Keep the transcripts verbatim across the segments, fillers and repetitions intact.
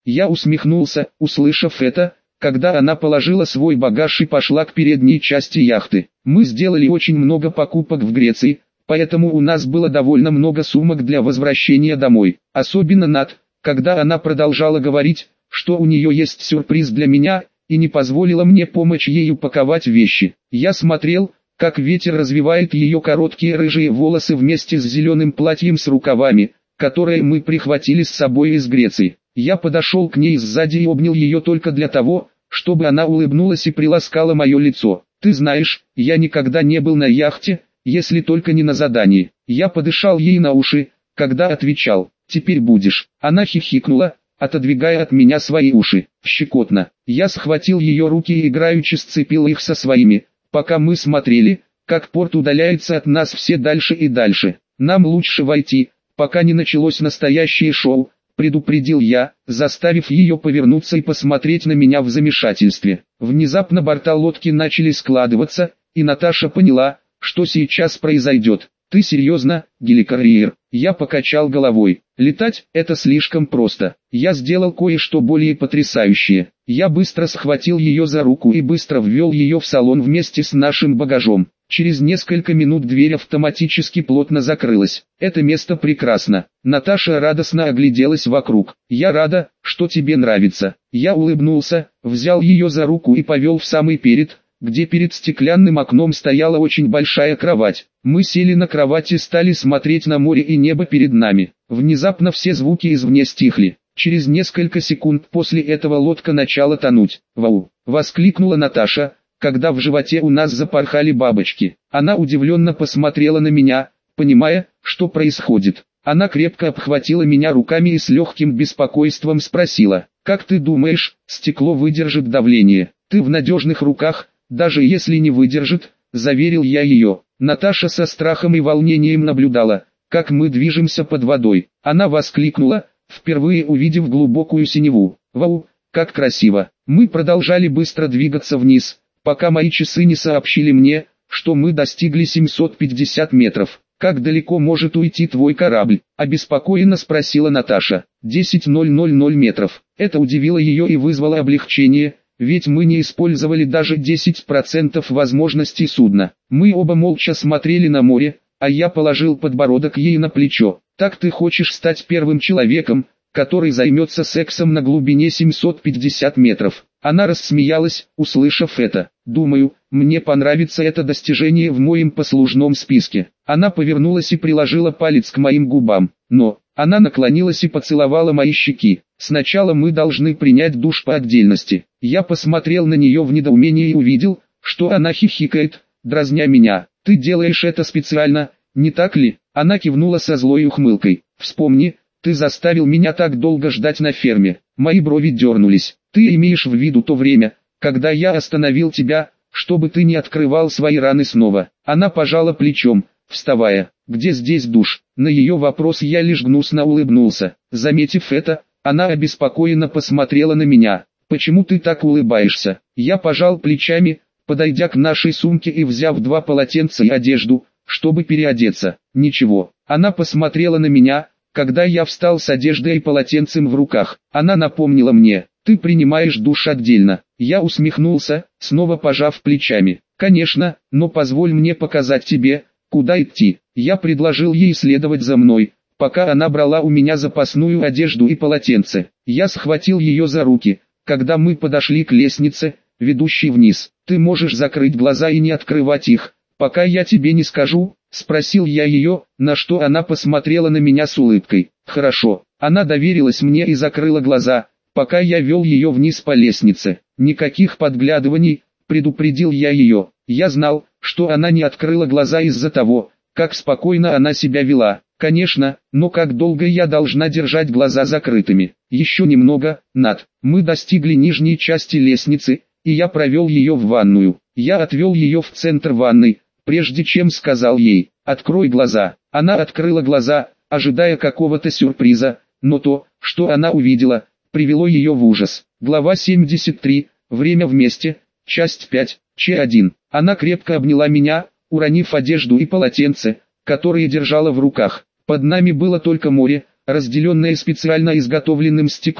Я усмехнулся, услышав это, когда она положила свой багаж и пошла к передней части яхты. Мы сделали очень много покупок в Греции, поэтому у нас было довольно много сумок для возвращения домой. Особенно Нат, когда она продолжала говорить, что у нее есть сюрприз для меня, и не позволила мне помочь ей упаковать вещи. Я смотрел, как ветер развивает ее короткие рыжие волосы вместе с зеленым платьем с рукавами, которое мы прихватили с собой из Греции. Я подошел к ней сзади и обнял ее только для того, чтобы она улыбнулась и приласкала мое лицо. «Ты знаешь, я никогда не был на яхте, если только не на задании». Я подышал ей на уши, когда отвечал: «Теперь будешь». Она хихикнула, отодвигая от меня свои уши. Щекотно. Я схватил ее руки и играючи сцепил их со своими, пока мы смотрели, как порт удаляется от нас все дальше и дальше. «Нам лучше войти, пока не началось настоящее шоу», предупредил я, заставив ее повернуться и посмотреть на меня в замешательстве. Внезапно борта лодки начали складываться, и Наташа поняла, что сейчас произойдет. «Ты серьезно, геликарьер?» Я покачал головой. «Летать – это слишком просто. Я сделал кое-что более потрясающее». Я быстро схватил ее за руку и быстро ввел ее в салон вместе с нашим багажом. Через несколько минут дверь автоматически плотно закрылась. «Это место прекрасно». Наташа радостно огляделась вокруг. «Я рада, что тебе нравится». Я улыбнулся, взял ее за руку и повел в самый перед, где перед стеклянным окном стояла очень большая кровать. Мы сели на кровать и стали смотреть на море и небо перед нами. Внезапно все звуки извне стихли. Через несколько секунд после этого лодка начала тонуть. «Вау!» — воскликнула Наташа, когда в животе у нас запорхали бабочки. Она удивленно посмотрела на меня, понимая, что происходит. Она крепко обхватила меня руками и с легким беспокойством спросила: «Как ты думаешь, стекло выдержит давление?» «Ты в надежных руках, даже если не выдержит», — заверил я ее. Наташа со страхом и волнением наблюдала, как мы движемся под водой. Она воскликнула, впервые увидев глубокую синеву: «Вау, как красиво!» Мы продолжали быстро двигаться вниз, пока мои часы не сообщили мне, что мы достигли семьсот пятьдесят метров. «Как далеко может уйти твой корабль?» – обеспокоенно спросила Наташа. «десять тысяч метров». Это удивило ее и вызвало облегчение, ведь мы не использовали даже десять процентов возможностей судна. Мы оба молча смотрели на море, а я положил подбородок ей на плечо. «Так ты хочешь стать первым человеком, который займется сексом на глубине семьсот пятьдесят метров?» Она рассмеялась, услышав это. «Думаю, мне понравится это достижение в моем послужном списке». Она повернулась и приложила палец к моим губам. Но, она наклонилась и поцеловала мои щеки. «Сначала мы должны принять душ по отдельности». Я посмотрел на нее в недоумении и увидел, что она хихикает, дразня меня. «Ты делаешь это специально, не так ли?» Она кивнула со злой ухмылкой. «Вспомни, ты заставил меня так долго ждать на ферме». Мои брови дернулись. «Ты имеешь в виду то время, когда я остановил тебя, чтобы ты не открывал свои раны снова?» Она пожала плечом, вставая. «Где здесь душ?» На ее вопрос я лишь гнусно улыбнулся. Заметив это, она обеспокоенно посмотрела на меня. «Почему ты так улыбаешься?» Я пожал плечами, подойдя к нашей сумке и взяв два полотенца и одежду, чтобы переодеться. «Ничего». Она посмотрела на меня, когда я встал с одеждой и полотенцем в руках. Она напомнила мне: «Ты принимаешь душ отдельно». Я усмехнулся, снова пожав плечами. «Конечно, но позволь мне показать тебе, куда идти». Я предложил ей следовать за мной, пока она брала у меня запасную одежду и полотенце. Я схватил ее за руки, когда мы подошли к лестнице, ведущей вниз. «Ты можешь закрыть глаза и не открывать их, пока я тебе не скажу?» — спросил я ее, на что она посмотрела на меня с улыбкой. «Хорошо». Она доверилась мне и закрыла глаза, пока я вел ее вниз по лестнице. «Никаких подглядываний», — предупредил я ее. Я знал, что она не открыла глаза из-за того, как спокойно она себя вела. Конечно, но как долго я должна держать глаза закрытыми? Еще немного, Нат. Мы достигли нижней части лестницы, и я провел ее в ванную. Я отвел ее в центр ванной, прежде чем сказал ей: «Открой глаза». Она открыла глаза, ожидая какого-то сюрприза, но то, что она увидела, привело ее в ужас. Глава семьдесят три. Время вместе. Часть пять. Ч один. Она крепко обняла меня, уронив одежду и полотенце, которые держала в руках. Под нами было только море, разделенное специально изготовленным стеклом,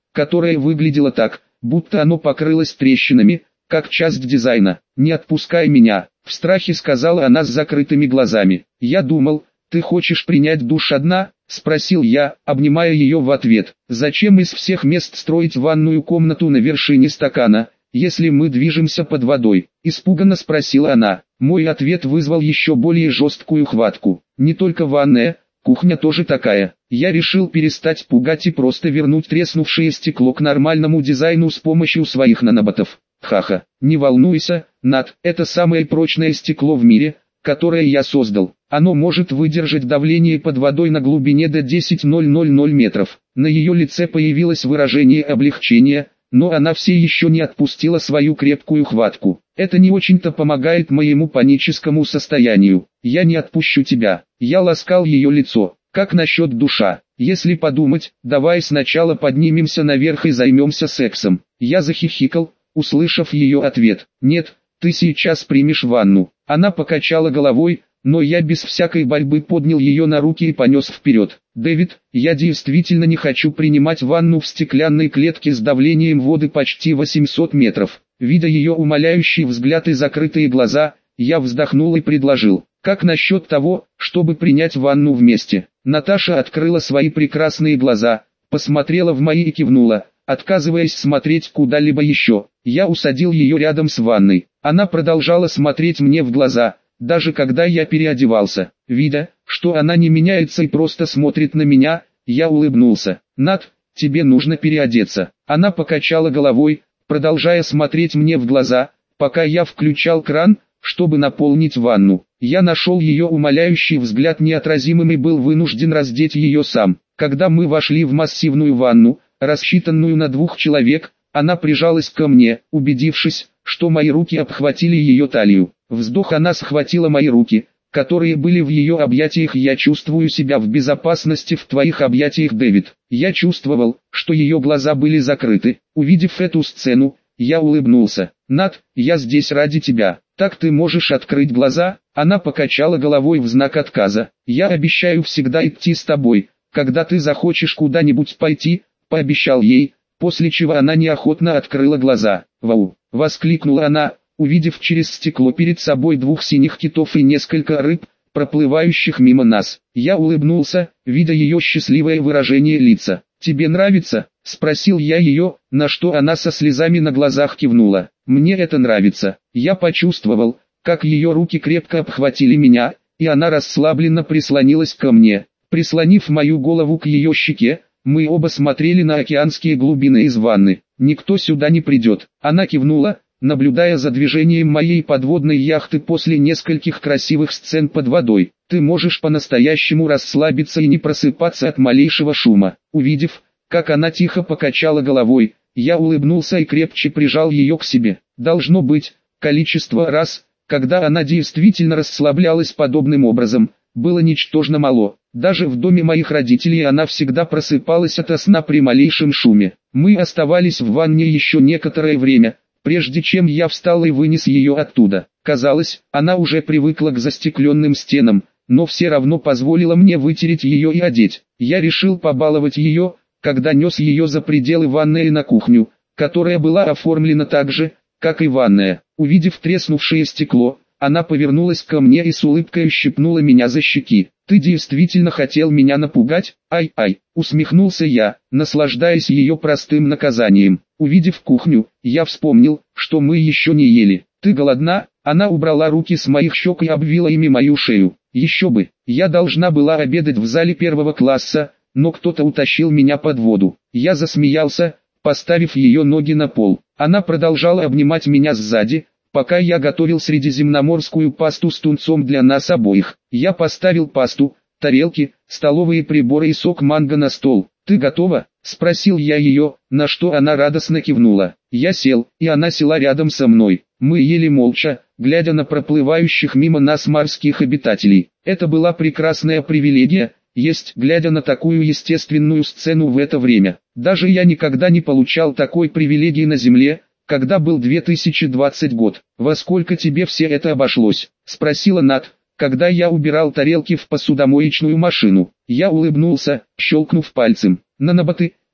которое выглядело так, будто оно покрылось трещинами, как часть дизайна. «Не отпускай меня», — в страхе сказала она с закрытыми глазами. «Я думал, ты хочешь принять душ одна?» — спросил я, обнимая ее в ответ. «Зачем из всех мест строить ванную комнату на вершине стакана, если мы движемся под водой?» — испуганно спросила она. Мой ответ вызвал еще более жесткую хватку. «Не только ванная, кухня тоже такая». Я решил перестать пугать и просто вернуть треснувшее стекло к нормальному дизайну с помощью своих наноботов. «Ха-ха, не волнуйся, Над, это самое прочное стекло в мире, которое я создал. Оно может выдержать давление под водой на глубине до десять тысяч метров». На ее лице появилось выражение облегчения, но она все еще не отпустила свою крепкую хватку. «Это не очень-то помогает моему паническому состоянию. Я не отпущу тебя». Я ласкал ее лицо. «Как насчет душа? Если подумать, давай сначала поднимемся наверх и займемся сексом». Я захихикал, услышав ее ответ. «Нет, ты сейчас примешь ванну». Она покачала головой, но я без всякой борьбы поднял ее на руки и понес вперед. «Дэвид, я действительно не хочу принимать ванну в стеклянной клетке с давлением воды почти восемьсот метров». Видя ее умоляющий взгляд и закрытые глаза, я вздохнул и предложил: «Как насчет того, чтобы принять ванну вместе?» Наташа открыла свои прекрасные глаза, посмотрела в мои и кивнула, отказываясь смотреть куда-либо еще. Я усадил ее рядом с ванной. Она продолжала смотреть мне в глаза, даже когда я переодевался. Видя, что она не меняется и просто смотрит на меня, я улыбнулся. «Над, тебе нужно переодеться». Она покачала головой, продолжая смотреть мне в глаза, пока я включал кран, чтобы наполнить ванну. Я нашел ее умоляющий взгляд неотразимым и был вынужден раздеть ее сам. Когда мы вошли в массивную ванну, рассчитанную на двух человек, она прижалась ко мне, убедившись, что мои руки обхватили ее талию. Вздох, она схватила мои руки, которые были в ее объятиях. «Я чувствую себя в безопасности в твоих объятиях, Дэвид». Я чувствовал, что ее глаза были закрыты. Увидев эту сцену, я улыбнулся. «Над, я здесь ради тебя. Так ты можешь открыть глаза?» Она покачала головой в знак отказа. «Я обещаю всегда идти с тобой, когда ты захочешь куда-нибудь пойти», — пообещал ей, после чего она неохотно открыла глаза. «Вау!» — воскликнула она, увидев через стекло перед собой двух синих китов и несколько рыб, проплывающих мимо нас. Я улыбнулся, видя ее счастливое выражение лица. «Тебе нравится?» — спросил я ее, на что она со слезами на глазах кивнула. «Мне это нравится». Я почувствовал, как ее руки крепко обхватили меня, и она расслабленно прислонилась ко мне. Прислонив мою голову к ее щеке, мы оба смотрели на океанские глубины из ванны. «Никто сюда не придет». Она кивнула, наблюдая за движением моей подводной яхты после нескольких красивых сцен под водой. «Ты можешь по-настоящему расслабиться и не просыпаться от малейшего шума». Увидев, как она тихо покачала головой, я улыбнулся и крепче прижал ее к себе. Должно быть, количество раз, когда она действительно расслаблялась подобным образом, было ничтожно мало. Даже в доме моих родителей она всегда просыпалась ото сна при малейшем шуме. Мы оставались в ванне еще некоторое время, прежде чем я встал и вынес ее оттуда. Казалось, она уже привыкла к застекленным стенам, но все равно позволила мне вытереть ее и одеть. Я решил побаловать ее, когда нес ее за пределы ванной и на кухню, которая была оформлена так же, как и ванная. Увидев треснувшее стекло, она повернулась ко мне и с улыбкой ущипнула меня за щеки. «Ты действительно хотел меня напугать?» «Ай-ай», усмехнулся я, наслаждаясь ее простым наказанием. Увидев кухню, я вспомнил, что мы еще не ели. «Ты голодна?» Она убрала руки с моих щек и обвила ими мою шею. «Еще бы, я должна была обедать в зале первого класса, но кто-то утащил меня под воду». Я засмеялся, поставив ее ноги на пол. Она продолжала обнимать меня сзади, пока я готовил средиземноморскую пасту с тунцом для нас обоих. Я поставил пасту, тарелки, столовые приборы и сок манго на стол. «Ты готова?» — спросил я ее, на что она радостно кивнула. Я сел, и она села рядом со мной. Мы ели молча, глядя на проплывающих мимо нас морских обитателей. Это была прекрасная привилегия, есть, глядя на такую естественную сцену в это время. Даже я никогда не получал такой привилегии на земле, когда был две тысячи двадцатый год. «Во сколько тебе все это обошлось?» — спросила Над, когда я убирал тарелки в посудомоечную машину. Я улыбнулся, щелкнув пальцем. «Наноботы,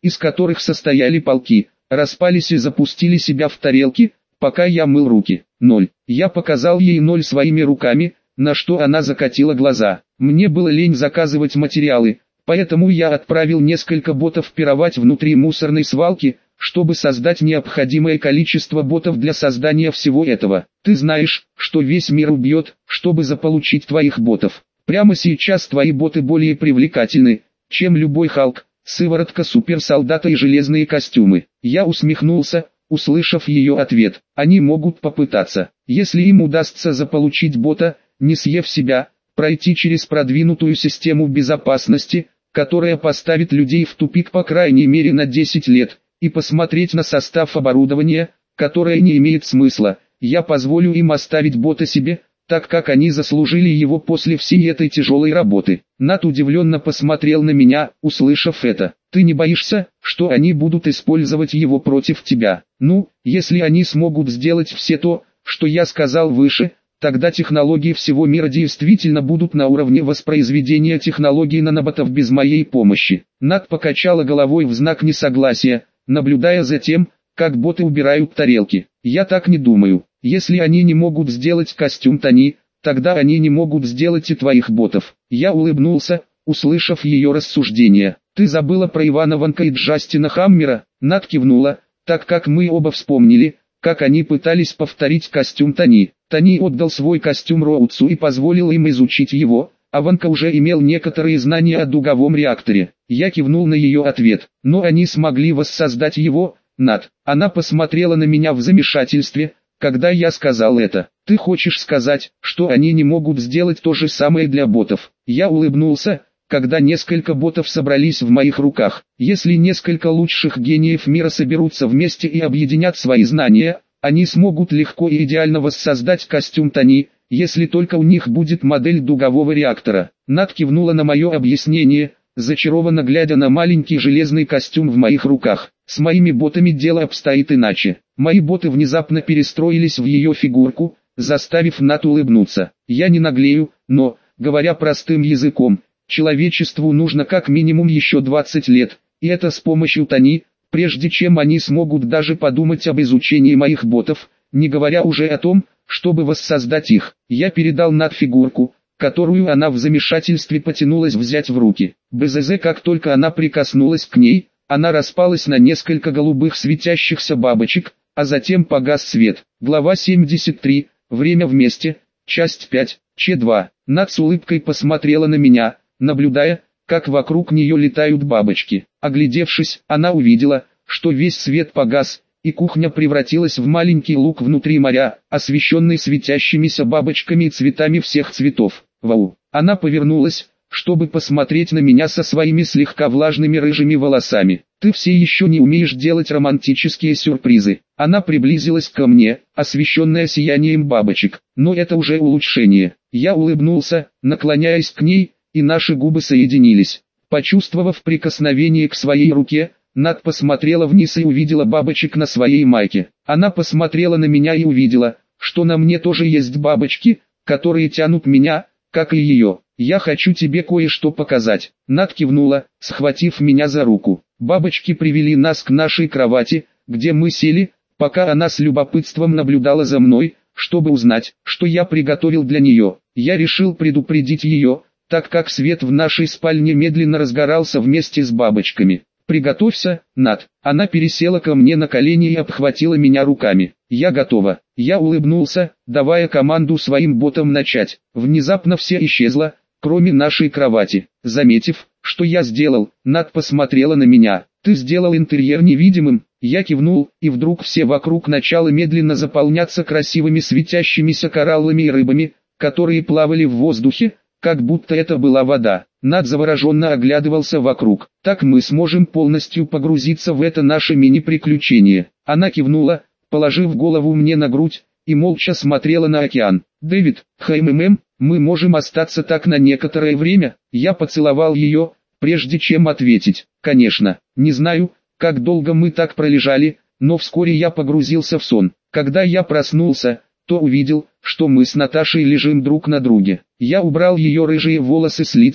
из которых состояли полки, распались и запустили себя в тарелки, пока я мыл руки. Ноль. Я показал ей ноль своими руками, на что она закатила глаза. Мне было лень заказывать материалы, поэтому я отправил несколько ботов пировать внутри мусорной свалки, чтобы создать необходимое количество ботов для создания всего этого. Ты знаешь, что весь мир убьет, чтобы заполучить твоих ботов. Прямо сейчас твои боты более привлекательны, чем любой Халк, сыворотка суперсолдата и железные костюмы. Я усмехнулся, услышав ее ответ. Они могут попытаться, если им удастся заполучить бота, не съев себя, пройти через продвинутую систему безопасности, которая поставит людей в тупик по крайней мере на десять лет, и посмотреть на состав оборудования, которое не имеет смысла. Я позволю им оставить бота себе, так как они заслужили его после всей этой тяжелой работы. Нат удивленно посмотрел на меня, услышав это. Ты не боишься, что они будут использовать его против тебя? Ну, если они смогут сделать все то, что я сказал выше, тогда технологии всего мира действительно будут на уровне воспроизведения технологий наноботов без моей помощи. Нат покачала головой в знак несогласия, наблюдая за тем, как боты убирают тарелки. Я так не думаю. Если они не могут сделать костюм Тони, тогда они не могут сделать и твоих ботов. Я улыбнулся, услышав ее рассуждения. Ты забыла про Ивана Ванка и Джастина Хаммера? Нат кивнула, так как мы оба вспомнили, как они пытались повторить костюм Тони. Тони отдал свой костюм Роудсу и позволил им изучить его, а Ванка уже имел некоторые знания о дуговом реакторе. Я кивнул на ее ответ, но они смогли воссоздать его, Нат. Она посмотрела на меня в замешательстве, когда я сказал это. Ты хочешь сказать, что они не могут сделать то же самое для ботов? Я улыбнулся, когда несколько ботов собрались в моих руках. Если несколько лучших гениев мира соберутся вместе и объединят свои знания, они смогут легко и идеально воссоздать костюм Тони, если только у них будет модель дугового реактора. Нат кивнула на мое объяснение, зачарованно глядя на маленький железный костюм в моих руках. С моими ботами дело обстоит иначе. Мои боты внезапно перестроились в ее фигурку, заставив Нат улыбнуться. Я не наглею, но, говоря простым языком, человечеству нужно как минимум еще двадцать лет, и это с помощью Тони, прежде чем они смогут даже подумать об изучении моих ботов, не говоря уже о том, чтобы воссоздать их. Я передал Нат фигурку, которую она в замешательстве потянулась взять в руки. БЗЗ, как только она прикоснулась к ней, она распалась на несколько голубых светящихся бабочек, а затем погас свет. Глава семьдесят три. Время вместе. Часть пять. Ч два. Нат с улыбкой посмотрела на меня, наблюдая, как вокруг нее летают бабочки. Оглядевшись, она увидела, что весь свет погас, и кухня превратилась в маленький луг внутри моря, освещенный светящимися бабочками и цветами всех цветов. Вау! Она повернулась, чтобы посмотреть на меня со своими слегка влажными рыжими волосами. Ты все еще не умеешь делать романтические сюрпризы. Она приблизилась ко мне, освещенная сиянием бабочек. Но это уже улучшение. Я улыбнулся, наклоняясь к ней, и наши губы соединились. Почувствовав прикосновение к своей руке, Нат посмотрела вниз и увидела бабочек на своей майке. Она посмотрела на меня и увидела, что на мне тоже есть бабочки, которые тянут меня, как и ее. Я хочу тебе кое-что показать. Нат кивнула, схватив меня за руку. Бабочки привели нас к нашей кровати, где мы сели, пока она с любопытством наблюдала за мной, чтобы узнать, что я приготовил для нее. Я решил предупредить ее, так как свет в нашей спальне медленно разгорался вместе с бабочками. «Приготовься, Нат». Она пересела ко мне на колени и обхватила меня руками. «Я готова». Я улыбнулся, давая команду своим ботам начать. Внезапно все исчезло, кроме нашей кровати. Заметив, что я сделал, Нат посмотрела на меня. «Ты сделал интерьер невидимым?» Я кивнул, и вдруг все вокруг начало медленно заполняться красивыми светящимися кораллами и рыбами, которые плавали в воздухе, как будто это была вода. Нат завороженно оглядывался вокруг. «Так мы сможем полностью погрузиться в это наше мини-приключение». Она кивнула, положив голову мне на грудь, и молча смотрела на океан. «Дэвид, хмм, мы можем остаться так на некоторое время?» Я поцеловал ее, прежде чем ответить. «Конечно, не знаю, как долго мы так пролежали, но вскоре я погрузился в сон. Когда я проснулся, то увидел, что мы с Наташей лежим друг на друге. Я убрал ее рыжие волосы с лица,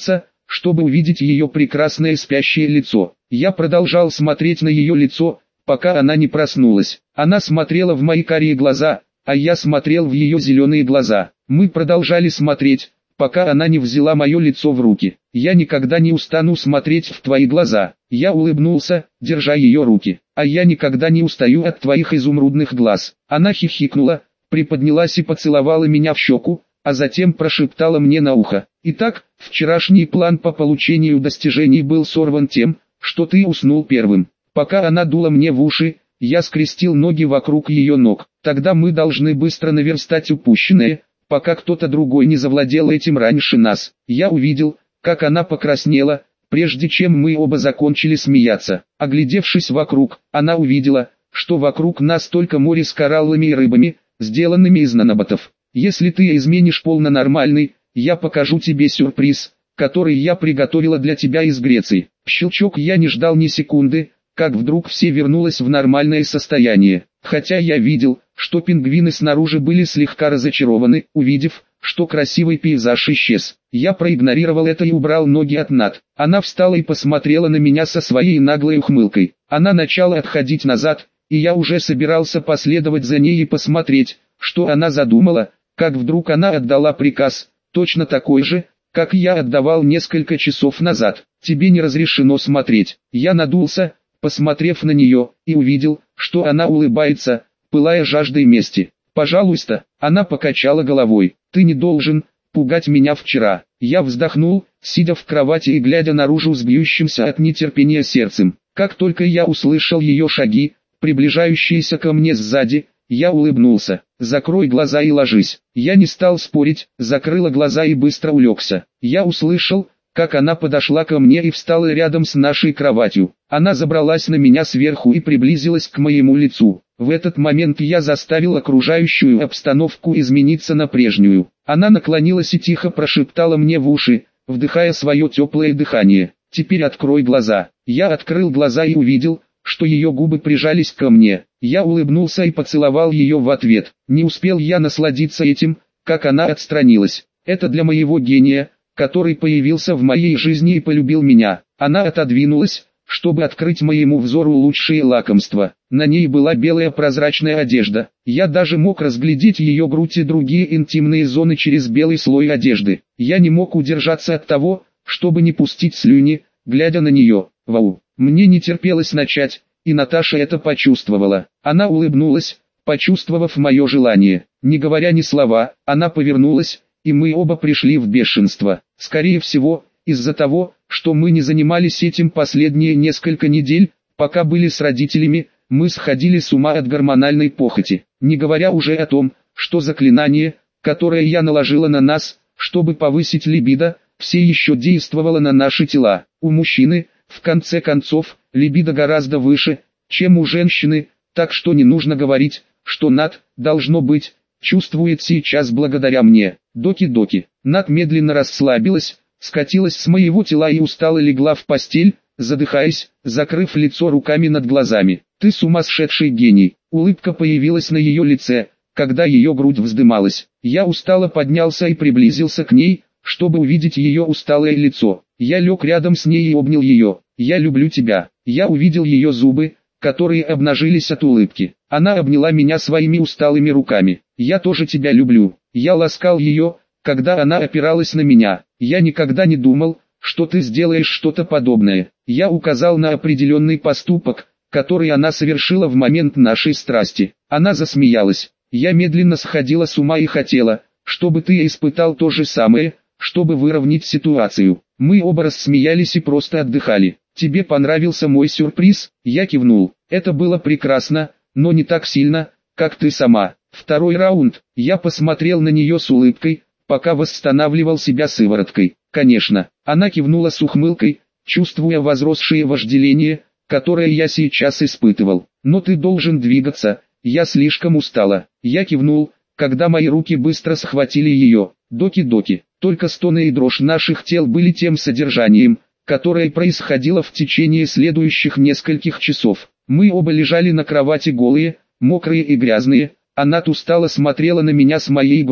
чтобы увидеть ее прекрасное спящее лицо. Я продолжал смотреть на ее лицо, пока она не проснулась. Она смотрела в мои карие глаза, а я смотрел в ее зеленые глаза. Мы продолжали смотреть, пока она не взяла мое лицо в руки. Я никогда не устану смотреть в твои глаза. Я улыбнулся, держа ее руки. А я никогда не устаю от твоих изумрудных глаз. Она хихикнула, приподнялась и поцеловала меня в щеку, а затем прошептала мне на ухо: «Итак, вчерашний план по получению достижений был сорван тем, что ты уснул первым». Пока она дула мне в уши, я скрестил ноги вокруг ее ног. Тогда мы должны быстро наверстать упущенное, пока кто-то другой не завладел этим раньше нас. Я увидел, как она покраснела, прежде чем мы оба закончили смеяться. Оглядевшись вокруг, она увидела, что вокруг нас только море с кораллами и рыбами, сделанными из наноботов. «Если ты изменишь полнонормальный, я покажу тебе сюрприз, который я приготовила для тебя из Греции». Щелчок. Я не ждал ни секунды, как вдруг все вернулось в нормальное состояние. Хотя я видел, что пингвины снаружи были слегка разочарованы, увидев, что красивый пейзаж исчез. Я проигнорировал это и убрал ноги от Нат. Она встала и посмотрела на меня со своей наглой ухмылкой. Она начала отходить назад, и я уже собирался последовать за ней и посмотреть, что она задумала, как вдруг она отдала приказ, точно такой же, как я отдавал несколько часов назад. «Тебе не разрешено смотреть». Я надулся, посмотрев на нее, и увидел, что она улыбается, пылая жаждой мести. «Пожалуйста», она покачала головой, «ты не должен пугать меня вчера». Я вздохнул, сидя в кровати и глядя наружу с бьющимся от нетерпения сердцем. Как только я услышал ее шаги, приближающиеся ко мне сзади, я улыбнулся. «Закрой глаза и ложись». Я не стал спорить, закрыла глаза и быстро улегся. Я услышал, как она подошла ко мне и встала рядом с нашей кроватью. Она забралась на меня сверху и приблизилась к моему лицу. В этот момент я заставил окружающую обстановку измениться на прежнюю. Она наклонилась и тихо прошептала мне в уши, вдыхая свое теплое дыхание: «Теперь открой глаза». Я открыл глаза и увидел, что ее губы прижались ко мне. Я улыбнулся и поцеловал ее в ответ. Не успел я насладиться этим, как она отстранилась. «Это для моего гения, который появился в моей жизни и полюбил меня». Она отодвинулась, чтобы открыть моему взору лучшие лакомства. На ней была белая прозрачная одежда. Я даже мог разглядеть ее грудь и другие интимные зоны через белый слой одежды. Я не мог удержаться от того, чтобы не пустить слюни, глядя на нее. Вау! Мне не терпелось начать, и Наташа это почувствовала. Она улыбнулась, почувствовав мое желание. Не говоря ни слова, она повернулась, и мы оба пришли в бешенство. Скорее всего, из-за того, что мы не занимались этим последние несколько недель, пока были с родителями, мы сходили с ума от гормональной похоти. Не говоря уже о том, что заклинание, которое я наложила на нас, чтобы повысить либидо, все еще действовало на наши тела. У мужчины, в конце концов, либидо гораздо выше, чем у женщины, так что не нужно говорить, что Нат, должно быть, чувствует сейчас благодаря мне. Доки-доки. Нат медленно расслабилась, скатилась с моего тела и устало легла в постель, задыхаясь, закрыв лицо руками над глазами. «Ты сумасшедший гений». Улыбка появилась на ее лице, когда ее грудь вздымалась. Я устало поднялся и приблизился к ней, чтобы увидеть ее усталое лицо. Я лег рядом с ней и обнял ее. «Я люблю тебя». Я увидел ее зубы, которые обнажились от улыбки. Она обняла меня своими усталыми руками. «Я тоже тебя люблю». Я ласкал ее, когда она опиралась на меня. «Я никогда не думал, что ты сделаешь что-то подобное». Я указал на определенный поступок, который она совершила в момент нашей страсти. Она засмеялась. «Я медленно сходила с ума и хотела, чтобы ты испытал то же самое, чтобы выровнять ситуацию». Мы оба рассмеялись и просто отдыхали. «Тебе понравился мой сюрприз?» Я кивнул. «Это было прекрасно, но не так сильно, как ты сама». Второй раунд. Я посмотрел на нее с улыбкой, пока восстанавливал себя сывороткой. «Конечно». Она кивнула с ухмылкой, чувствуя возросшее вожделение, которое я сейчас испытывал. «Но ты должен двигаться, я слишком устала». Я кивнул, когда мои руки быстро схватили ее. Доки-доки. Только стоны и дрожь наших тел были тем содержанием, которое происходило в течение следующих нескольких часов. Мы оба лежали на кровати голые, мокрые и грязные. Она устало смотрела на меня с моей груди.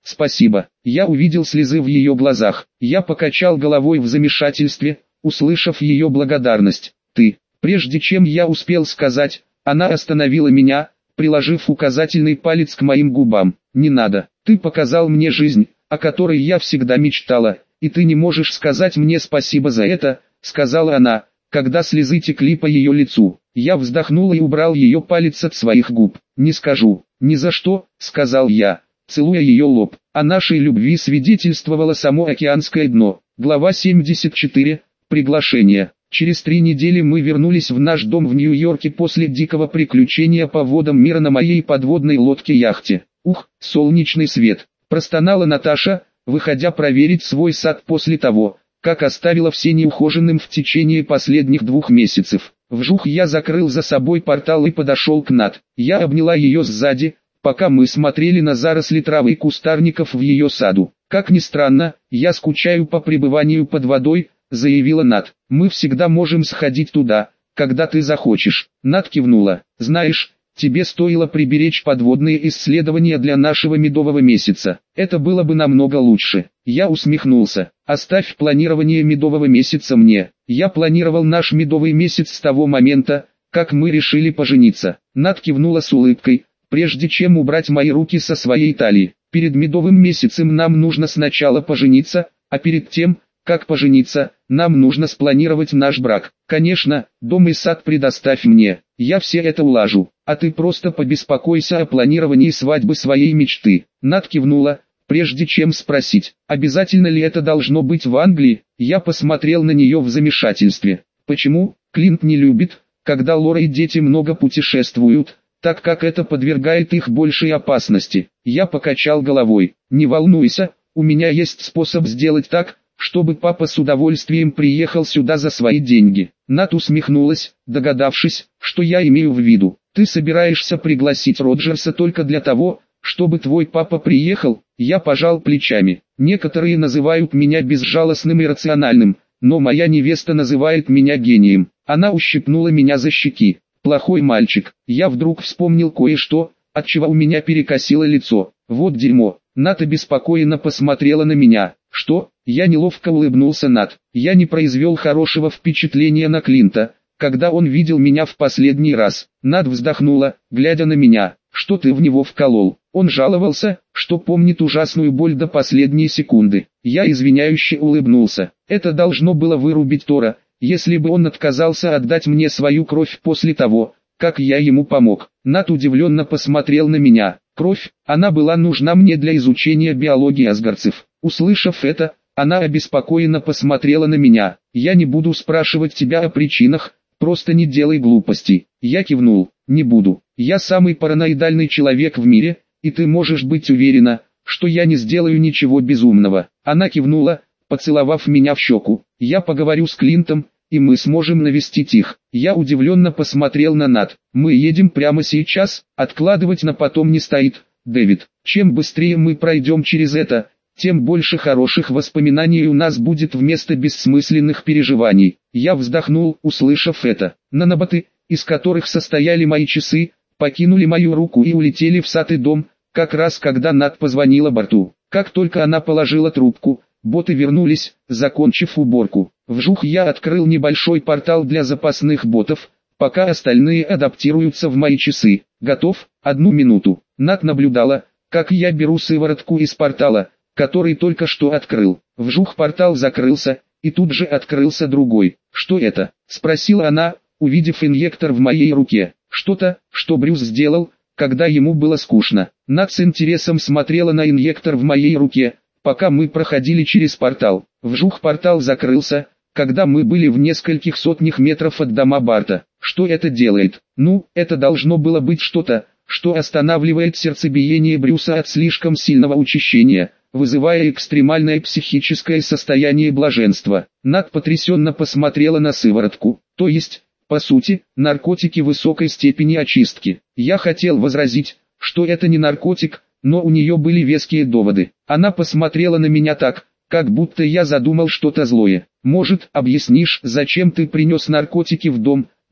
спасибо. Я увидел слезы в ее глазах. Я покачал головой в замешательстве, услышав ее благодарность. Ты, прежде чем я успел сказать, она остановила меня, приложив указательный палец к моим губам. Не надо, ты показал мне жизнь, о которой я всегда мечтала, и ты не можешь сказать мне спасибо за это, сказала она, когда слезы текли по ее лицу. Я вздохнул и убрал ее палец от своих губ. Не скажу, ни за что, сказал я, целуя ее лоб. О нашей любви свидетельствовало само океанское дно. Глава семьдесят четыре. Приглашение. Через три недели мы вернулись в наш дом в Нью-Йорке после дикого приключения по водам мира на моей подводной лодке-яхте. Ух, солнечный свет, простонала Наташа, выходя проверить свой сад после того, как оставила все неухоженным в течение последних двух месяцев. Вжух, я закрыл за собой портал и подошел к Нат. Я обняла ее сзади, пока мы смотрели на заросли травы и кустарников в ее саду. Как ни странно, я скучаю по пребыванию под водой, заявила Нат. Мы всегда можем сходить туда, когда ты захочешь. Нат кивнула. Знаешь, тебе стоило приберечь подводные исследования для нашего медового месяца. Это было бы намного лучше. Я усмехнулся. Оставь планирование медового месяца мне. Я планировал наш медовый месяц с того момента, как мы решили пожениться. Нат кивнула с улыбкой, прежде чем убрать мои руки со своей талии. Перед медовым месяцем нам нужно сначала пожениться, а перед тем, как пожениться, нам нужно спланировать наш брак. Конечно, дом и сад предоставь мне, я все это улажу, а ты просто побеспокойся о планировании свадьбы своей мечты. Нат кивнула, прежде чем спросить, обязательно ли это должно быть в Англии. Я посмотрел на нее в замешательстве. Почему? Клинт не любит, когда Лора и дети много путешествуют, так как это подвергает их большей опасности. Я покачал головой. Не волнуйся, у меня есть способ сделать так, чтобы папа с удовольствием приехал сюда за свои деньги. Нат усмехнулась, догадавшись, что я имею в виду. Ты собираешься пригласить Роджерса только для того, чтобы твой папа приехал? Я пожал плечами. Некоторые называют меня безжалостным и рациональным, но моя невеста называет меня гением. Она ущипнула меня за щеки. Плохой мальчик. Я вдруг вспомнил кое-что, от чего у меня перекосило лицо. Вот дерьмо. Нат обеспокоенно посмотрела на меня. Что? Я неловко улыбнулся. Нат. Я не произвел хорошего впечатления на Клинта, когда он видел меня в последний раз. Нат вздохнула, глядя на меня. Что ты в него вколол? Он жаловался, что помнит ужасную боль до последней секунды. Я извиняюще улыбнулся. Это должно было вырубить Тора, если бы он отказался отдать мне свою кровь после того, как я ему помог. Нат удивленно посмотрел на меня. Кровь, она была нужна мне для изучения биологии асгардцев. Услышав это, она обеспокоенно посмотрела на меня. Я не буду спрашивать тебя о причинах, просто не делай глупостей. Я кивнул. Не буду. Я самый параноидальный человек в мире, и ты можешь быть уверена, что я не сделаю ничего безумного. Она кивнула, поцеловав меня в щеку. Я поговорю с Клинтом, и мы сможем навестить их. Я удивленно посмотрел на Нат. Мы едем прямо сейчас, откладывать на потом не стоит, Дэвид. Чем быстрее мы пройдем через это, тем больше хороших воспоминаний у нас будет вместо бессмысленных переживаний. Я вздохнул, услышав это. Наноботы, из которых состояли мои часы, покинули мою руку и улетели в сад и дом, как раз когда Нат позвонила борту. Как только она положила трубку, боты вернулись, закончив уборку. Вжух, я открыл небольшой портал для запасных ботов, пока остальные адаптируются в мои часы. Готов? Одну минуту. Нат наблюдала, как я беру сыворотку из портала, который только что открыл. Вжух, портал закрылся, и тут же открылся другой. Что это? Спросила она, увидев инъектор в моей руке. Что-то, что Брюс сделал, когда ему было скучно. Нат с интересом смотрела на инъектор в моей руке, пока мы проходили через портал. Вжух, портал закрылся, когда мы были в нескольких сотнях метров от дома Барта. Что это делает? Ну, это должно было быть что-то, что останавливает сердцебиение Брюса от слишком сильного учащения, вызывая экстремальное психическое состояние блаженства. Нат потрясенно посмотрела на сыворотку, то есть, по сути, наркотики высокой степени очистки. Я хотел возразить, что это не наркотик, но у нее были веские доводы. Она посмотрела на меня так, как будто я задумал что-то злое. Может, объяснишь, зачем ты принес наркотики в дом,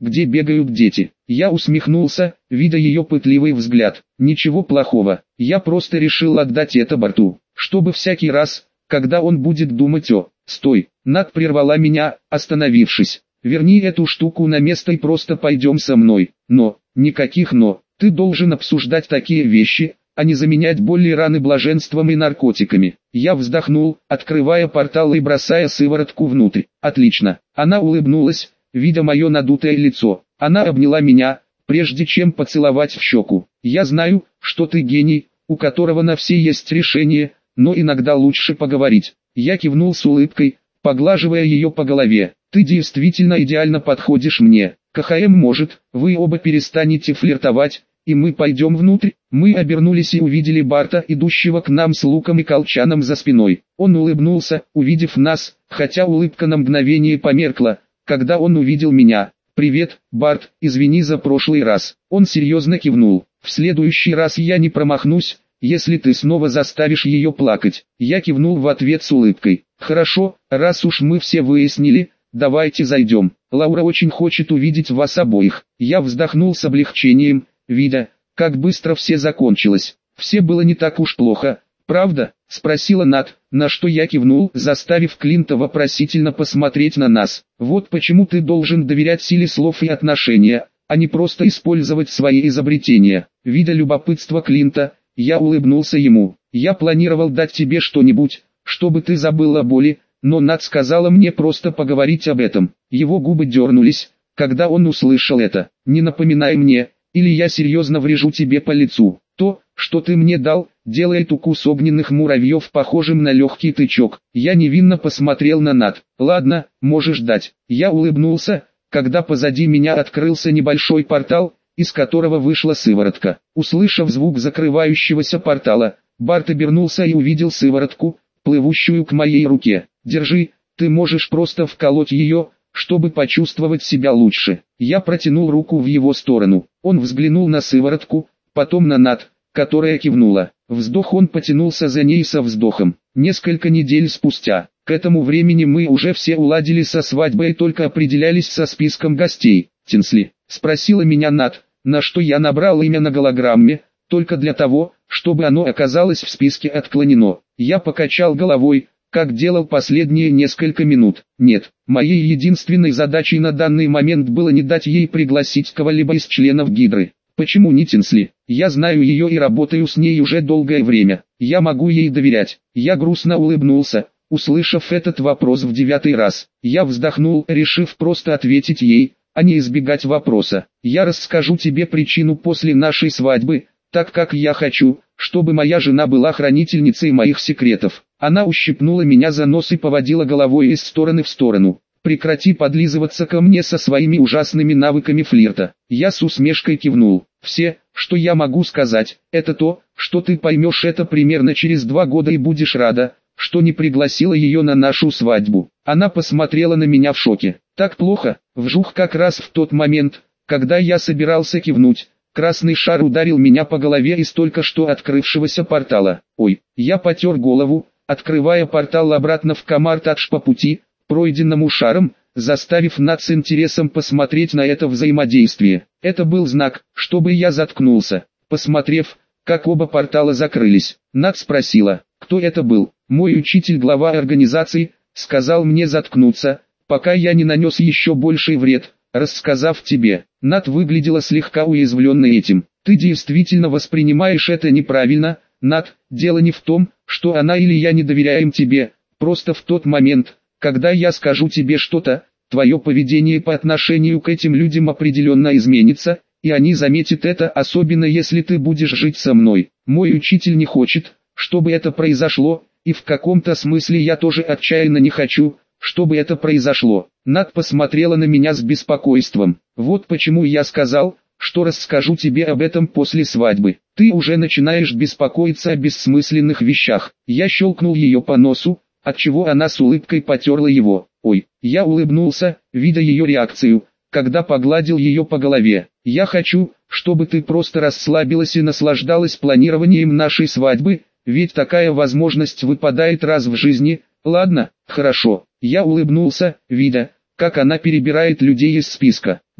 где бегают дети. Я усмехнулся, видя ее пытливый взгляд. Ничего плохого, я просто решил отдать это Барту, чтобы всякий раз, когда он будет думать о... Стой, Нат прервала меня, остановившись. Верни эту штуку на место и просто пойдем со мной. Но, никаких но, ты должен обсуждать такие вещи, а не заменять боли и раны блаженством и наркотиками. Я вздохнул, открывая портал и бросая сыворотку внутрь. Отлично. Она улыбнулась, видя мое надутое лицо. Она обняла меня, прежде чем поцеловать в щеку. Я знаю, что ты гений, у которого на все есть решение, но иногда лучше поговорить. Я кивнул с улыбкой, поглаживая ее по голове. Ты действительно идеально подходишь мне. КХМ может, вы оба перестанете флиртовать, и мы пойдем внутрь. Мы обернулись и увидели Барта, идущего к нам с луком и колчаном за спиной. Он улыбнулся, увидев нас, хотя улыбка на мгновение померкла, когда он увидел меня. «Привет, Барт, извини за прошлый раз». Он серьезно кивнул. «В следующий раз я не промахнусь, если ты снова заставишь ее плакать». Я кивнул в ответ с улыбкой. «Хорошо, раз уж мы все выяснили, давайте зайдем. Лаура очень хочет увидеть вас обоих». Я вздохнул с облегчением, видя, как быстро все закончилось. Все было не так уж плохо, правда? Спросила Нат, на что я кивнул, заставив Клинта вопросительно посмотреть на нас. Вот почему ты должен доверять силе слов и отношения, а не просто использовать свои изобретения. Видя любопытство Клинта, я улыбнулся ему. Я планировал дать тебе что-нибудь, чтобы ты забыл о боли, но Нат сказала мне просто поговорить об этом. Его губы дернулись, когда он услышал это. Не напоминай мне, или я серьезно врежу тебе по лицу. То, что ты мне дал, делает укус огненных муравьев похожим на легкий тычок. Я невинно посмотрел на Нат. Ладно, можешь дать. Я улыбнулся, когда позади меня открылся небольшой портал, из которого вышла сыворотка. Услышав звук закрывающегося портала, Барт обернулся и увидел сыворотку, плывущую к моей руке. Держи, ты можешь просто вколоть ее, чтобы почувствовать себя лучше. Я протянул руку в его сторону. Он взглянул на сыворотку, потом на Нат, которая кивнула. Вздох, он потянулся за ней со вздохом. Несколько недель спустя. К этому времени мы уже все уладили со свадьбой и только определялись со списком гостей. «Тинсли?» — спросила меня Нат, на что я набрал имя на голограмме, только для того, чтобы оно оказалось в списке отклонено. Я покачал головой, как делал последние несколько минут. Нет, моей единственной задачей на данный момент было не дать ей пригласить кого-либо из членов Гидры. Почему не Тинсли? Я знаю ее и работаю с ней уже долгое время. Я могу ей доверять. Я грустно улыбнулся, услышав этот вопрос в девятый раз. Я вздохнул, решив просто ответить ей, а не избегать вопроса. Я расскажу тебе причину после нашей свадьбы, так как я хочу, чтобы моя жена была хранительницей моих секретов. Она ущипнула меня за нос и поводила головой из стороны в сторону. Прекрати подлизываться ко мне со своими ужасными навыками флирта. Я с усмешкой кивнул. Все, что я могу сказать, это то, что ты поймешь это примерно через два года и будешь рада, что не пригласила ее на нашу свадьбу. Она посмотрела на меня в шоке. Так плохо. Вжух, как раз в тот момент, когда я собирался кивнуть, красный шар ударил меня по голове из только что открывшегося портала. Ой, я потер голову, открывая портал обратно в Камар-Тадж по пути, пройденному шаром, заставив Нат с интересом посмотреть на это взаимодействие. Это был знак, чтобы я заткнулся. Посмотрев, как оба портала закрылись, Нат спросила, кто это был. Мой учитель, глава организации, сказал мне заткнуться, пока я не нанес еще больший вред, рассказав тебе. Нат выглядела слегка уязвленной этим. Ты действительно воспринимаешь это неправильно, Нат. Дело не в том, что она или я не доверяем тебе, просто в тот момент, когда я скажу тебе что-то, твое поведение по отношению к этим людям определенно изменится, и они заметят это, особенно если ты будешь жить со мной. Мой учитель не хочет, чтобы это произошло, и в каком-то смысле я тоже отчаянно не хочу, чтобы это произошло. Нат посмотрела на меня с беспокойством. Вот почему я сказал, что расскажу тебе об этом после свадьбы. Ты уже начинаешь беспокоиться о бессмысленных вещах. Я щелкнул ее по носу, отчего она с улыбкой потерла его. Ой, я улыбнулся, видя ее реакцию, когда погладил ее по голове. Я хочу, чтобы ты просто расслабилась и наслаждалась планированием нашей свадьбы, ведь такая возможность выпадает раз в жизни. Ладно, хорошо. Я улыбнулся, видя, как она перебирает людей из списка.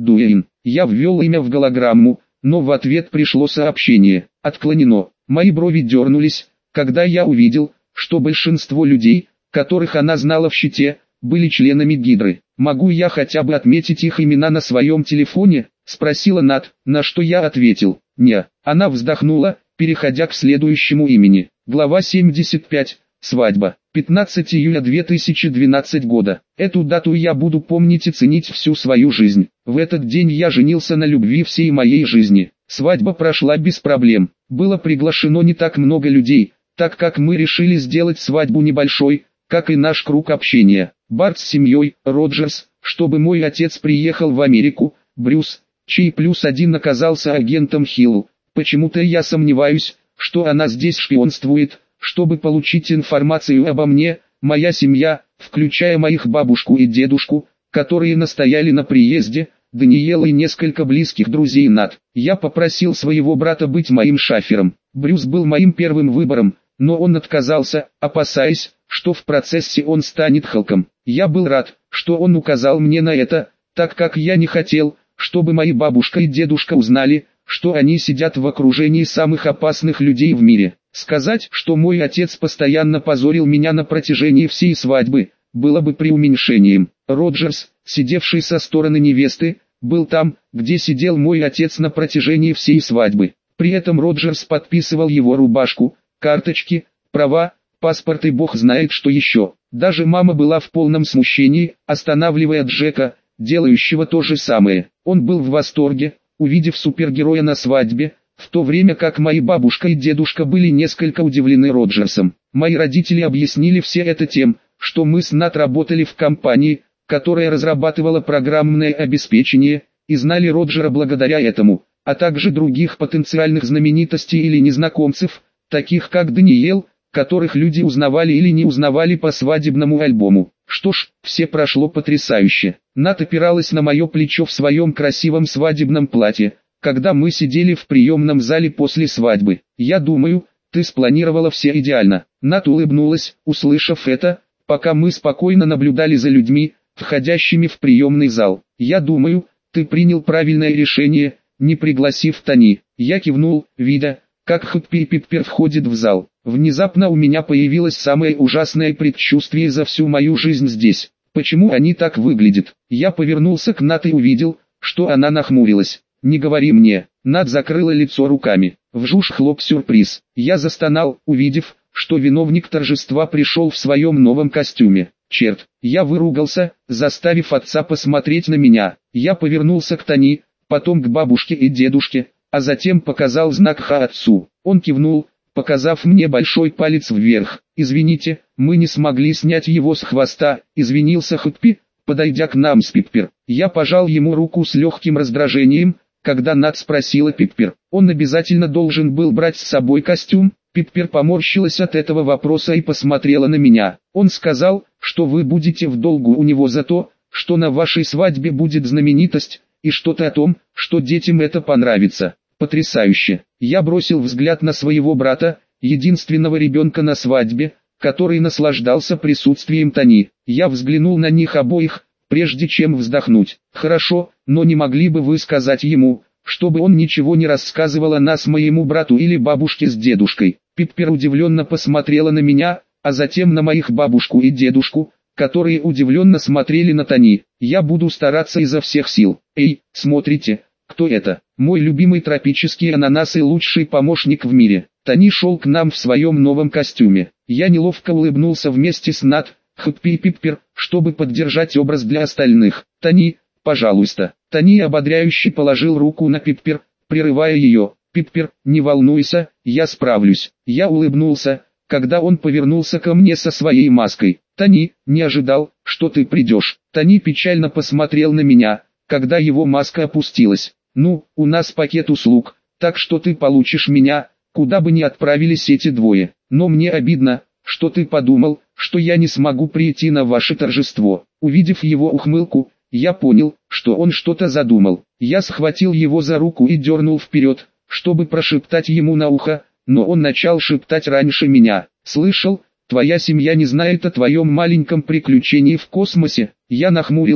Дуэйн. Я ввел имя в голограмму, но в ответ пришло сообщение: отклонено. Мои брови дернулись, когда я увидел, что большинство людей, которых она знала в щите, были членами Гидры. «Могу я хотя бы отметить их имена на своем телефоне?» – спросила Нат, на что я ответил: «Не». Она вздохнула, переходя к следующему имени. Глава семьдесят пять. Свадьба. пятнадцатого июля две тысячи двенадцатого года. Эту дату я буду помнить и ценить всю свою жизнь. В этот день я женился на любви всей моей жизни. Свадьба прошла без проблем. Было приглашено не так много людей, так как мы решили сделать свадьбу небольшой, как и наш круг общения. Барт с семьей, Роджерс, чтобы мой отец приехал в Америку, Брюс, чей плюс один оказался агентом Хилл. Почему-то я сомневаюсь, что она здесь шпионствует, чтобы получить информацию обо мне. Моя семья, включая моих бабушку и дедушку, которые настояли на приезде, Даниэл и несколько близких друзей Нат. Я попросил своего брата быть моим шафером. Брюс был моим первым выбором, но он отказался, опасаясь, что в процессе он станет Халком. Я был рад, что он указал мне на это, так как я не хотел, чтобы мои бабушка и дедушка узнали, что они сидят в окружении самых опасных людей в мире. Сказать, что мой отец постоянно позорил меня на протяжении всей свадьбы, было бы преуменьшением. Роджерс, сидевший со стороны невесты, был там, где сидел мой отец на протяжении всей свадьбы. При этом Роджерс подписывал его рубашку, карточки, права, паспорт и бог знает что еще. Даже мама была в полном смущении, останавливая Джека, делающего то же самое. Он был в восторге, увидев супергероя на свадьбе, в то время как мои бабушка и дедушка были несколько удивлены Роджерсом. Мои родители объяснили все это тем, что мы с Нат работали в компании, которая разрабатывала программное обеспечение, и знали Роджера благодаря этому, а также других потенциальных знаменитостей или незнакомцев, таких как Даниэл, которых люди узнавали или не узнавали по свадебному альбому. Что ж, все прошло потрясающе. Нат опиралась на мое плечо в своем красивом свадебном платье, когда мы сидели в приемном зале после свадьбы. «Я думаю, ты спланировала все идеально». Нат улыбнулась, услышав это, пока мы спокойно наблюдали за людьми, входящими в приемный зал. «Я думаю, ты принял правильное решение, не пригласив Тони». Я кивнул, видя, как Хэппи и Пиппер входит в зал. Внезапно у меня появилось самое ужасное предчувствие за всю мою жизнь здесь. Почему они так выглядят? Я повернулся к Нат и увидел, что она нахмурилась. «Не говори мне». Нат закрыла лицо руками. Вжух хлоп сюрприз. Я застонал, увидев, что виновник торжества пришел в своем новом костюме. Черт, я выругался, заставив отца посмотреть на меня. Я повернулся к Тони, потом к бабушке и дедушке, а затем показал знак Ха отцу. Он кивнул, показав мне большой палец вверх. «Извините, мы не смогли снять его с хвоста», — извинился Хэппи, подойдя к нам с Пиппер. Я пожал ему руку с легким раздражением, когда Нат спросила Пиппер. «Он обязательно должен был брать с собой костюм?» Пиппер поморщилась от этого вопроса и посмотрела на меня. «Он сказал, что вы будете в долгу у него за то, что на вашей свадьбе будет знаменитость, и что-то о том, что детям это понравится». Потрясающе. Я бросил взгляд на своего брата, единственного ребенка на свадьбе, который наслаждался присутствием Тони. Я взглянул на них обоих, прежде чем вздохнуть. «Хорошо, но не могли бы вы сказать ему, чтобы он ничего не рассказывал о нас моему брату или бабушке с дедушкой?» Пиппер удивленно посмотрела на меня, а затем на моих бабушку и дедушку, которые удивленно смотрели на Тони. «Я буду стараться изо всех сил». «Эй, смотрите, кто это?» «Мой любимый тропический ананас и лучший помощник в мире». Тони шел к нам в своем новом костюме. Я неловко улыбнулся вместе с Нат, Хэппи и Пиппер, чтобы поддержать образ для остальных. «Тони, пожалуйста». Тони ободряюще положил руку на Пиппер, прерывая ее. «Пиппер, не волнуйся, я справлюсь». Я улыбнулся, когда он повернулся ко мне со своей маской. «Тони, не ожидал, что ты придешь». Тони печально посмотрел на меня, когда его маска опустилась. «Ну, у нас пакет услуг, так что ты получишь меня, куда бы ни отправились эти двое. Но мне обидно, что ты подумал, что я не смогу прийти на ваше торжество». Увидев его ухмылку, я понял, что он что-то задумал. Я схватил его за руку и дернул вперед, чтобы прошептать ему на ухо, но он начал шептать раньше меня. «Слышал, твоя семья не знает о твоем маленьком приключении в космосе». Я нахмурился,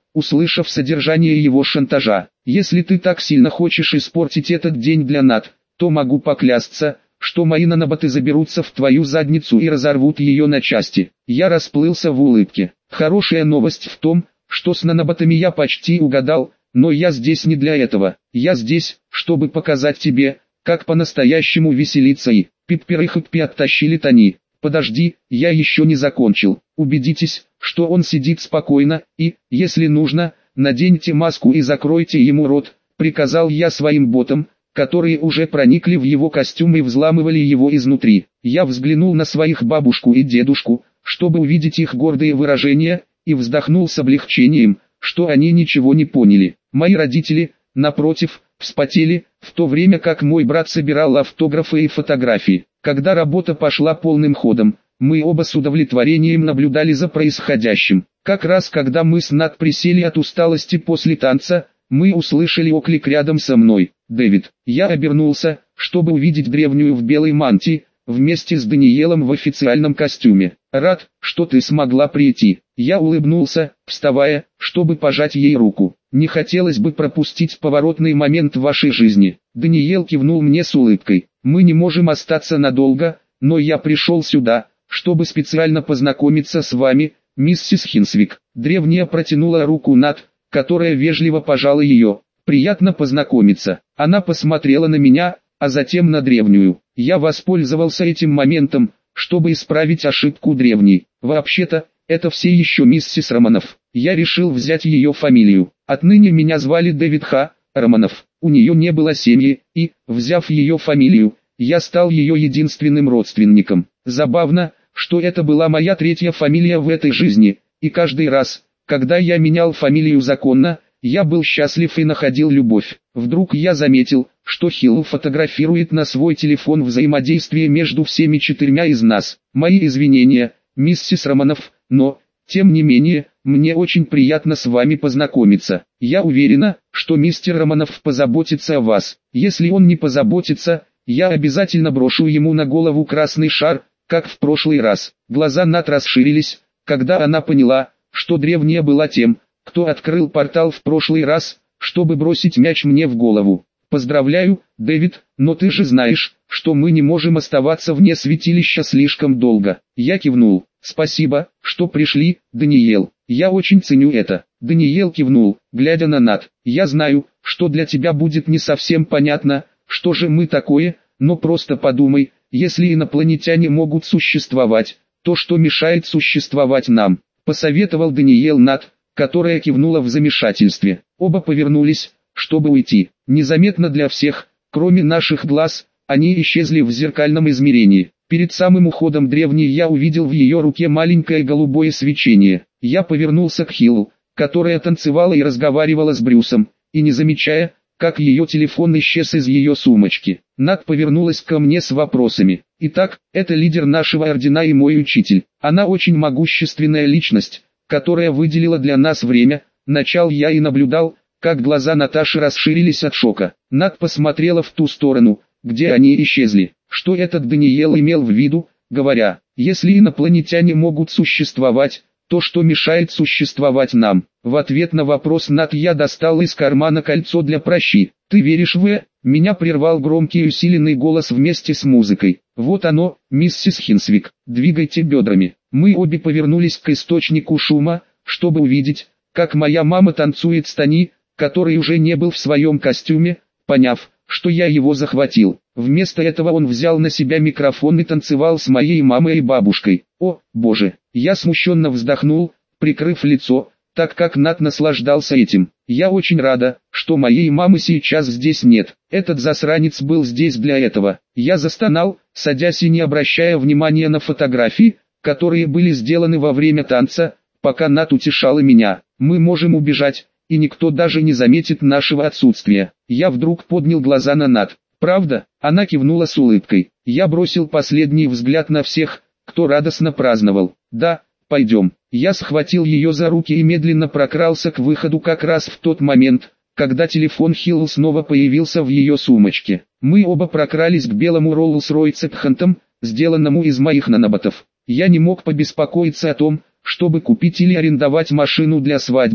услышав содержание его шантажа. «Если ты так сильно хочешь испортить этот день для Нат, то могу поклясться, что мои наноботы заберутся в твою задницу и разорвут ее на части». Я расплылся в улыбке. Хорошая новость в том, что с наноботами я почти угадал, но я здесь не для этого. Я здесь, чтобы показать тебе, как по-настоящему веселиться и... Пиппер и Хэппи оттащили Тони. «Подожди, я еще не закончил. Убедитесь, что он сидит спокойно, и, если нужно, наденьте маску и закройте ему рот», приказал я своим ботам, которые уже проникли в его костюм и взламывали его изнутри. Я взглянул на своих бабушку и дедушку, чтобы увидеть их гордые выражения, и вздохнул с облегчением, что они ничего не поняли. Мои родители, напротив, вспотели, в то время как мой брат собирал автографы и фотографии. Когда работа пошла полным ходом, мы оба с удовлетворением наблюдали за происходящим. Как раз когда мы с Нат присели от усталости после танца, мы услышали оклик рядом со мной. «Дэвид». Я обернулся, чтобы увидеть древнюю в белой мантии, вместе с Даниэлом в официальном костюме. «Рад, что ты смогла прийти». Я улыбнулся, вставая, чтобы пожать ей руку. «Не хотелось бы пропустить поворотный момент в вашей жизни». Даниэл кивнул мне с улыбкой. «Мы не можем остаться надолго, но я пришел сюда, чтобы специально познакомиться с вами, миссис Хинсвик». Древняя протянула руку Нат, которая вежливо пожала ее. «Приятно познакомиться». Она посмотрела на меня, а затем на древнюю. Я воспользовался этим моментом, чтобы исправить ошибку древней. Вообще-то, это все еще миссис Романов. Я решил взять ее фамилию. Отныне меня звали Дэвид Х. Романов. У нее не было семьи, и, взяв ее фамилию, я стал ее единственным родственником. Забавно, что это была моя третья фамилия в этой жизни, и каждый раз, когда я менял фамилию законно, я был счастлив и находил любовь. Вдруг я заметил, что Хилл фотографирует на свой телефон взаимодействие между всеми четырьмя из нас. Мои извинения, миссис Романов, но, тем не менее, мне очень приятно с вами познакомиться. Я уверена, что мистер Романов позаботится о вас. Если он не позаботится, я обязательно брошу ему на голову красный шар, как в прошлый раз. Глаза Нат расширились, когда она поняла, что древняя была тем, кто открыл портал в прошлый раз, чтобы бросить мяч мне в голову. «Поздравляю, Дэвид, но ты же знаешь, что мы не можем оставаться вне святилища слишком долго». Я кивнул. «Спасибо, что пришли, Даниэл. Я очень ценю это». Даниэл кивнул, глядя на Нат. «Я знаю, что для тебя будет не совсем понятно, что же мы такое, но просто подумай, если инопланетяне могут существовать, то что мешает существовать нам?» Посоветовал Даниэл Нат, которая кивнула в замешательстве. Оба повернулись, чтобы уйти. Незаметно для всех, кроме наших глаз, они исчезли в зеркальном измерении. Перед самым уходом древней я увидел в ее руке маленькое голубое свечение. Я повернулся к Хиллу, которая танцевала и разговаривала с Брюсом, и не замечая, как ее телефон исчез из ее сумочки. Нат повернулась ко мне с вопросами. «Итак, это лидер нашего ордена и мой учитель. Она очень могущественная личность, которая выделила для нас время». Начал я и наблюдал, как глаза Наташи расширились от шока. Нат посмотрела в ту сторону, где они исчезли. Что этот Даниэл имел в виду, говоря, если инопланетяне могут существовать, то что мешает существовать нам? В ответ на вопрос Нат я достал из кармана кольцо для пращи. «Ты веришь в э?» Меня прервал громкий усиленный голос вместе с музыкой. «Вот оно, миссис Хинсвик, двигайте бедрами». Мы обе повернулись к источнику шума, чтобы увидеть, как моя мама танцует с Тони, который уже не был в своем костюме, поняв, что я его захватил. Вместо этого он взял на себя микрофон и танцевал с моей мамой и бабушкой. О, боже! Я смущенно вздохнул, прикрыв лицо, так как Нат наслаждался этим. Я очень рада, что моей мамы сейчас здесь нет. Этот засранец был здесь для этого. Я застонал, садясь и не обращая внимания на фотографии, которые были сделаны во время танца, пока Нат утешала меня. Мы можем убежать, и никто даже не заметит нашего отсутствия. Я вдруг поднял глаза на Нат. «Правда?» Она кивнула с улыбкой. Я бросил последний взгляд на всех, кто радостно праздновал. «Да, пойдем». Я схватил ее за руки и медленно прокрался к выходу как раз в тот момент, когда телефон Хилл снова появился в ее сумочке. Мы оба прокрались к белому Роллс-Ройсу Пхантом, сделанному из моих наноботов. Я не мог побеспокоиться о том, чтобы купить или арендовать машину для свадьбы,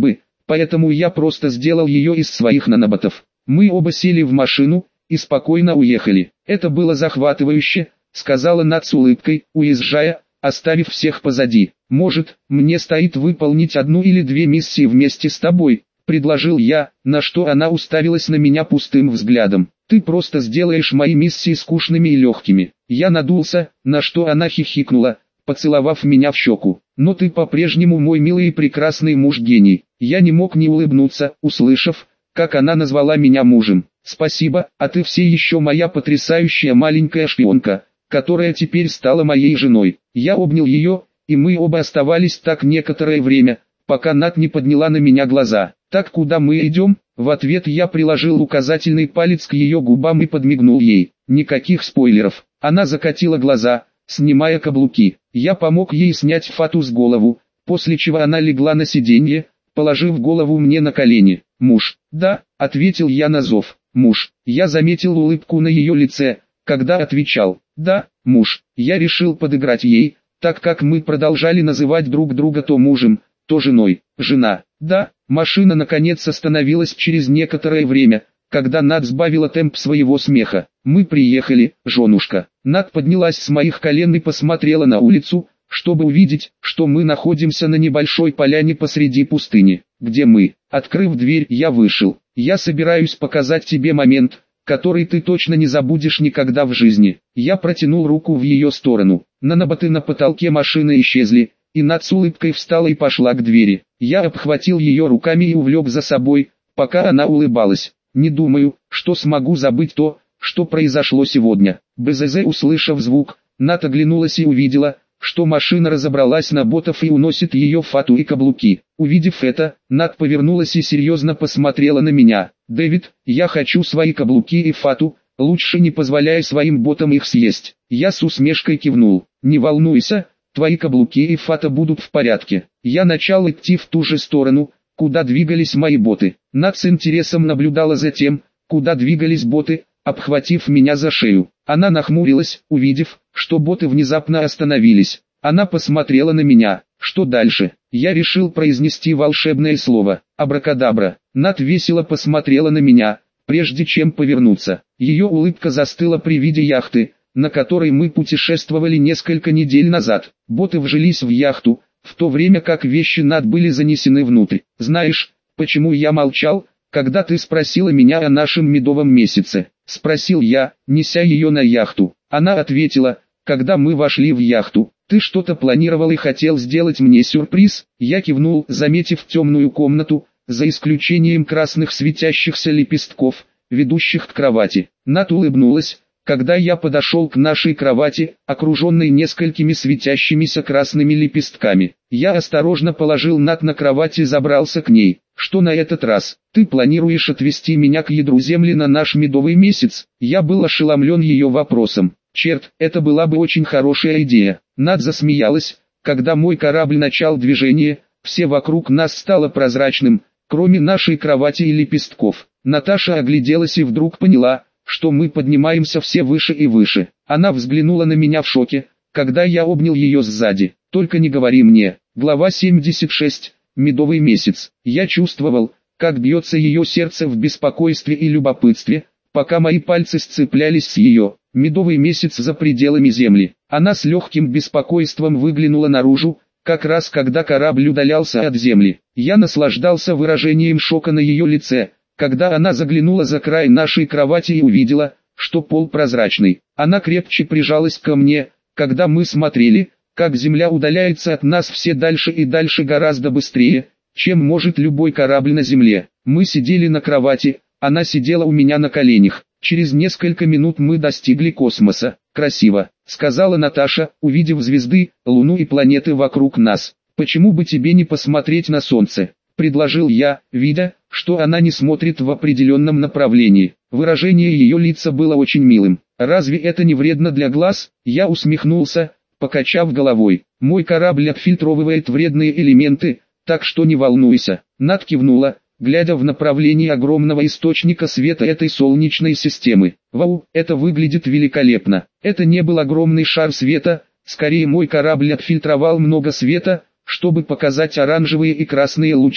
поэтому я просто сделал ее из своих наноботов. Мы оба сели в машину и спокойно уехали. Это было захватывающе, сказала Над с улыбкой, уезжая, оставив всех позади. Может, мне стоит выполнить одну или две миссии вместе с тобой, предложил я, на что она уставилась на меня пустым взглядом. Ты просто сделаешь мои миссии скучными и легкими. Я надулся, на что она хихикнула, поцеловав меня в щеку. Но ты по-прежнему мой милый и прекрасный муж-гений. Я не мог не улыбнуться, услышав, как она назвала меня мужем. Спасибо, а ты все еще моя потрясающая маленькая шпионка, которая теперь стала моей женой. Я обнял ее, и мы оба оставались так некоторое время, пока Над не подняла на меня глаза. Так куда мы идем? В ответ я приложил указательный палец к ее губам и подмигнул ей. Никаких спойлеров. Она закатила глаза, снимая каблуки. Я помог ей снять фату с голову, после чего она легла на сиденье, положив голову мне на колени. «Муж?» «Да», — ответил я на зов. «Муж». Я заметил улыбку на ее лице, когда отвечал. «Да, муж». Я решил подыграть ей, так как мы продолжали называть друг друга то мужем, то женой. «Жена». «Да». Машина наконец остановилась через некоторое время, когда Над сбавила темп своего смеха. «Мы приехали, женушка». Над поднялась с моих колен и посмотрела на улицу, чтобы увидеть, что мы находимся на небольшой поляне посреди пустыни. «Где мы?» Открыв дверь, я вышел. «Я собираюсь показать тебе момент, который ты точно не забудешь никогда в жизни». Я протянул руку в ее сторону. Наноботы на потолке машины исчезли, и Над с улыбкой встала и пошла к двери. Я обхватил ее руками и увлек за собой, пока она улыбалась. «Не думаю, что смогу забыть то, что произошло сегодня». БЗЗ, услышав звук, Над оглянулась и увидела, что машина разобралась на ботов и уносит ее фату и каблуки. Увидев это, Над повернулась и серьезно посмотрела на меня. «Дэвид, я хочу свои каблуки и фату, лучше не позволяй своим ботам их съесть». Я с усмешкой кивнул. «Не волнуйся, твои каблуки и фата будут в порядке». Я начал идти в ту же сторону, куда двигались мои боты. Над с интересом наблюдала за тем, куда двигались боты, обхватив меня за шею. Она нахмурилась, увидев, что боты внезапно остановились. Она посмотрела на меня. Что дальше? Я решил произнести волшебное слово. Абракадабра. Над весело посмотрела на меня, прежде чем повернуться. Ее улыбка застыла при виде яхты, на которой мы путешествовали несколько недель назад. Боты вжились в яхту, в то время как вещи Над были занесены внутрь. «Знаешь, почему я молчал, когда ты спросила меня о нашем медовом месяце?» — спросил я, неся ее на яхту. Она ответила: «Когда мы вошли в яхту, ты что-то планировал и хотел сделать мне сюрприз». Я кивнул, заметив темную комнату, за исключением красных светящихся лепестков, ведущих к кровати. Над улыбнулась, когда я подошел к нашей кровати, окруженной несколькими светящимися красными лепестками. Я осторожно положил Над на кровать и забрался к ней. «Что на этот раз? Ты планируешь отвезти меня к ядру Земли на наш медовый месяц?» Я был ошеломлен ее вопросом. «Черт, это была бы очень хорошая идея». Над засмеялась, когда мой корабль начал движение, все вокруг нас стало прозрачным, кроме нашей кровати и лепестков. Наташа огляделась и вдруг поняла, что мы поднимаемся все выше и выше. Она взглянула на меня в шоке, когда я обнял ее сзади. «Только не говори мне». Глава семьдесят шесть. Медовый месяц. Я чувствовал, как бьется ее сердце в беспокойстве и любопытстве, пока мои пальцы сцеплялись с ее. Медовый месяц за пределами Земли. Она с легким беспокойством выглянула наружу, как раз когда корабль удалялся от Земли. Я наслаждался выражением шока на ее лице, когда она заглянула за край нашей кровати и увидела, что пол прозрачный. Она крепче прижалась ко мне, когда мы смотрели, как Земля удаляется от нас все дальше и дальше гораздо быстрее, чем может любой корабль на Земле. Мы сидели на кровати, она сидела у меня на коленях. Через несколько минут мы достигли космоса. «Красиво», — сказала Наташа, увидев звезды, Луну и планеты вокруг нас. «Почему бы тебе не посмотреть на Солнце?» — предложил я, видя, что она не смотрит в определенном направлении. Выражение ее лица было очень милым. «Разве это не вредно для глаз?» Я усмехнулся, покачав головой. «Мой корабль отфильтровывает вредные элементы, так что не волнуйся». Над кивнула, глядя в направлении огромного источника света этой солнечной системы. «Вау, это выглядит великолепно». Это не был огромный шар света, скорее мой корабль отфильтровал много света, чтобы показать оранжевые и красные лучи.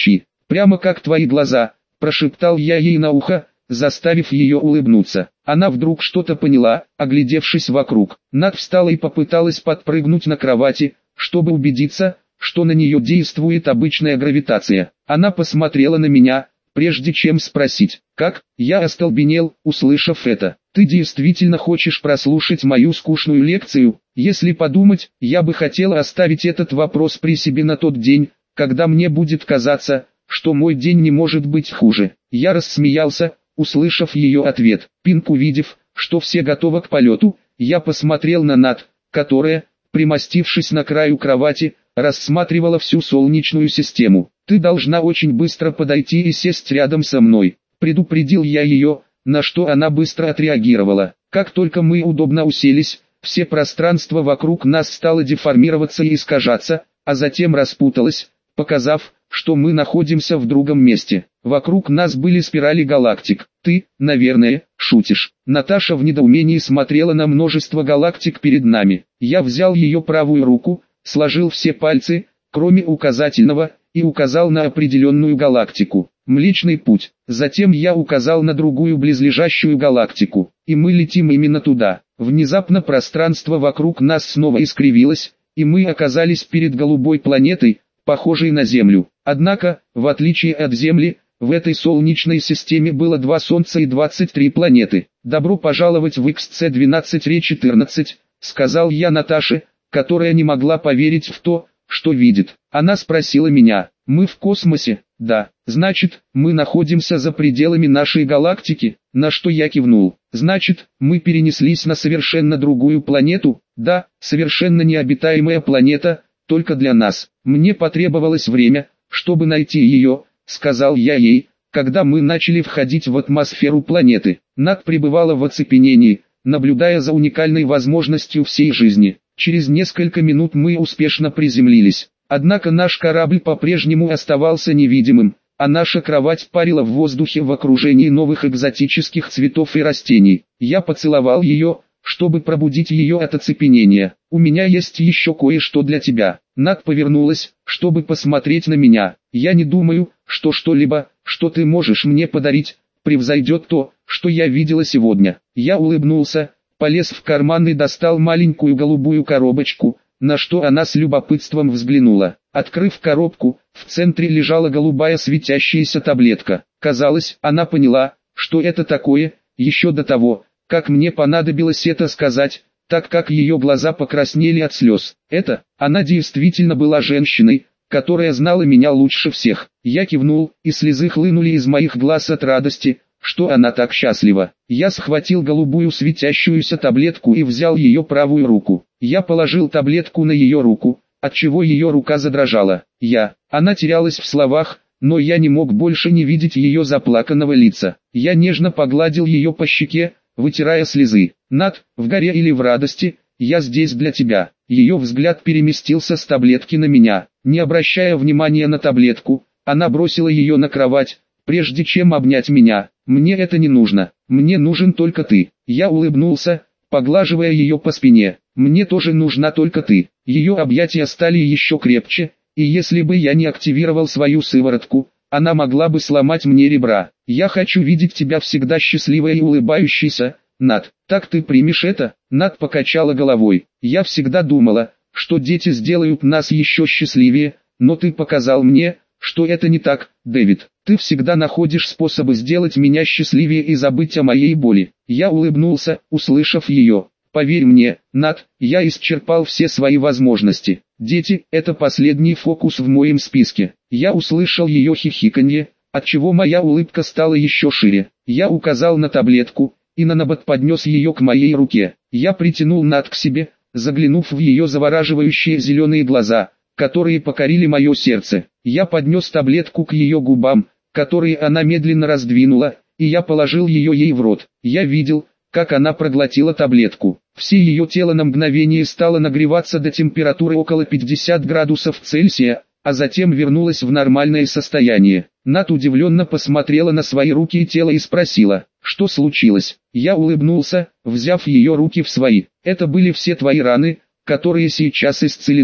Прямо как твои глаза, прошептал я ей на ухо, заставив ее улыбнуться. Она вдруг что-то поняла, оглядевшись вокруг. Над встала и попыталась подпрыгнуть на кровати, чтобы убедиться, что на нее действует обычная гравитация. Она посмотрела на меня, прежде чем спросить, как. Я остолбенел, услышав это. Ты действительно хочешь прослушать мою скучную лекцию? Если подумать, я бы хотела оставить этот вопрос при себе на тот день, когда мне будет казаться, что мой день не может быть хуже. Я рассмеялся, услышав ее ответ. Пинк, увидев, что все готовы к полету, я посмотрел на Нат, которая, примостившись на краю кровати, рассматривала всю Солнечную систему. «Ты должна очень быстро подойти и сесть рядом со мной», — предупредил я ее, на что она быстро отреагировала. Как только мы удобно уселись, все пространство вокруг нас стало деформироваться и искажаться, а затем распуталось, показав, что мы находимся в другом месте. Вокруг нас были спирали галактик. Ты, наверное, шутишь. Наташа в недоумении смотрела на множество галактик перед нами. Я взял ее правую руку, сложил все пальцы, кроме указательного, и указал на определенную галактику. Млечный Путь. Затем я указал на другую близлежащую галактику, и мы летим именно туда. Внезапно пространство вокруг нас снова искривилось, и мы оказались перед голубой планетой, похожей на Землю. Однако, в отличие от Земли, в этой Солнечной системе было два Солнца и двадцать три планеты. «Добро пожаловать в икс си двенадцать эр четырнадцать», — сказал я Наташе, которая не могла поверить в то, что видит. Она спросила меня: «Мы в космосе?» «Да». «Значит, мы находимся за пределами нашей галактики?» На что я кивнул. «Значит, мы перенеслись на совершенно другую планету?» «Да, совершенно необитаемая планета, только для нас. Мне потребовалось время, чтобы найти ее», — сказал я ей, когда мы начали входить в атмосферу планеты. Над пребывала в оцепенении, наблюдая за уникальной возможностью всей жизни. Через несколько минут мы успешно приземлились. Однако наш корабль по-прежнему оставался невидимым, а наша кровать парила в воздухе в окружении новых экзотических цветов и растений. Я поцеловал ее, чтобы пробудить ее от оцепенения. «У меня есть еще кое-что для тебя». Над повернулась, чтобы посмотреть на меня. «Я не думаю, что что-либо, что ты можешь мне подарить, превзойдет то, что я видела сегодня». Я улыбнулся, полез в карман и достал маленькую голубую коробочку, на что она с любопытством взглянула. Открыв коробку, в центре лежала голубая светящаяся таблетка. Казалось, она поняла, что это такое, еще до того, как мне понадобилось это сказать, так как ее глаза покраснели от слез. Это, она действительно была женщиной, которая знала меня лучше всех. Я кивнул, и слезы хлынули из моих глаз от радости, что она так счастлива. Я схватил голубую светящуюся таблетку и взял ее правую руку. Я положил таблетку на ее руку, отчего ее рука задрожала. Я, она терялась в словах, но я не мог больше не видеть ее заплаканного лица. Я нежно погладил ее по щеке, вытирая слезы. «Над, в горе или в радости, я здесь для тебя». Ее взгляд переместился с таблетки на меня. Не обращая внимания на таблетку, она бросила ее на кровать, прежде чем обнять меня. «Мне это не нужно, мне нужен только ты». Я улыбнулся, поглаживая ее по спине. «Мне тоже нужна только ты». Ее объятия стали еще крепче, и если бы я не активировал свою сыворотку, она могла бы сломать мне ребра. «Я хочу видеть тебя всегда счастливой и улыбающейся, Над. Так ты примешь это?» Над покачала головой. «Я всегда думала, что дети сделают нас еще счастливее, но ты показал мне, что это не так, Дэвид. Ты всегда находишь способы сделать меня счастливее и забыть о моей боли». Я улыбнулся, услышав ее. «Поверь мне, Над, я исчерпал все свои возможности. Дети – это последний фокус в моем списке». Я услышал ее хихиканье, отчего моя улыбка стала еще шире. Я указал на таблетку, и Нанобот поднес ее к моей руке. Я притянул Над к себе, заглянув в ее завораживающие зеленые глаза, которые покорили мое сердце. Я поднес таблетку к ее губам, которые она медленно раздвинула, и я положил ее ей в рот. Я видел, как она проглотила таблетку. Все ее тело на мгновение стало нагреваться до температуры около пятидесяти градусов Цельсия, а затем вернулась в нормальное состояние. Над удивленно посмотрела на свои руки и тело и спросила, что случилось. Я улыбнулся, взяв ее руки в свои. «Это были все твои раны, которые сейчас исцелены», —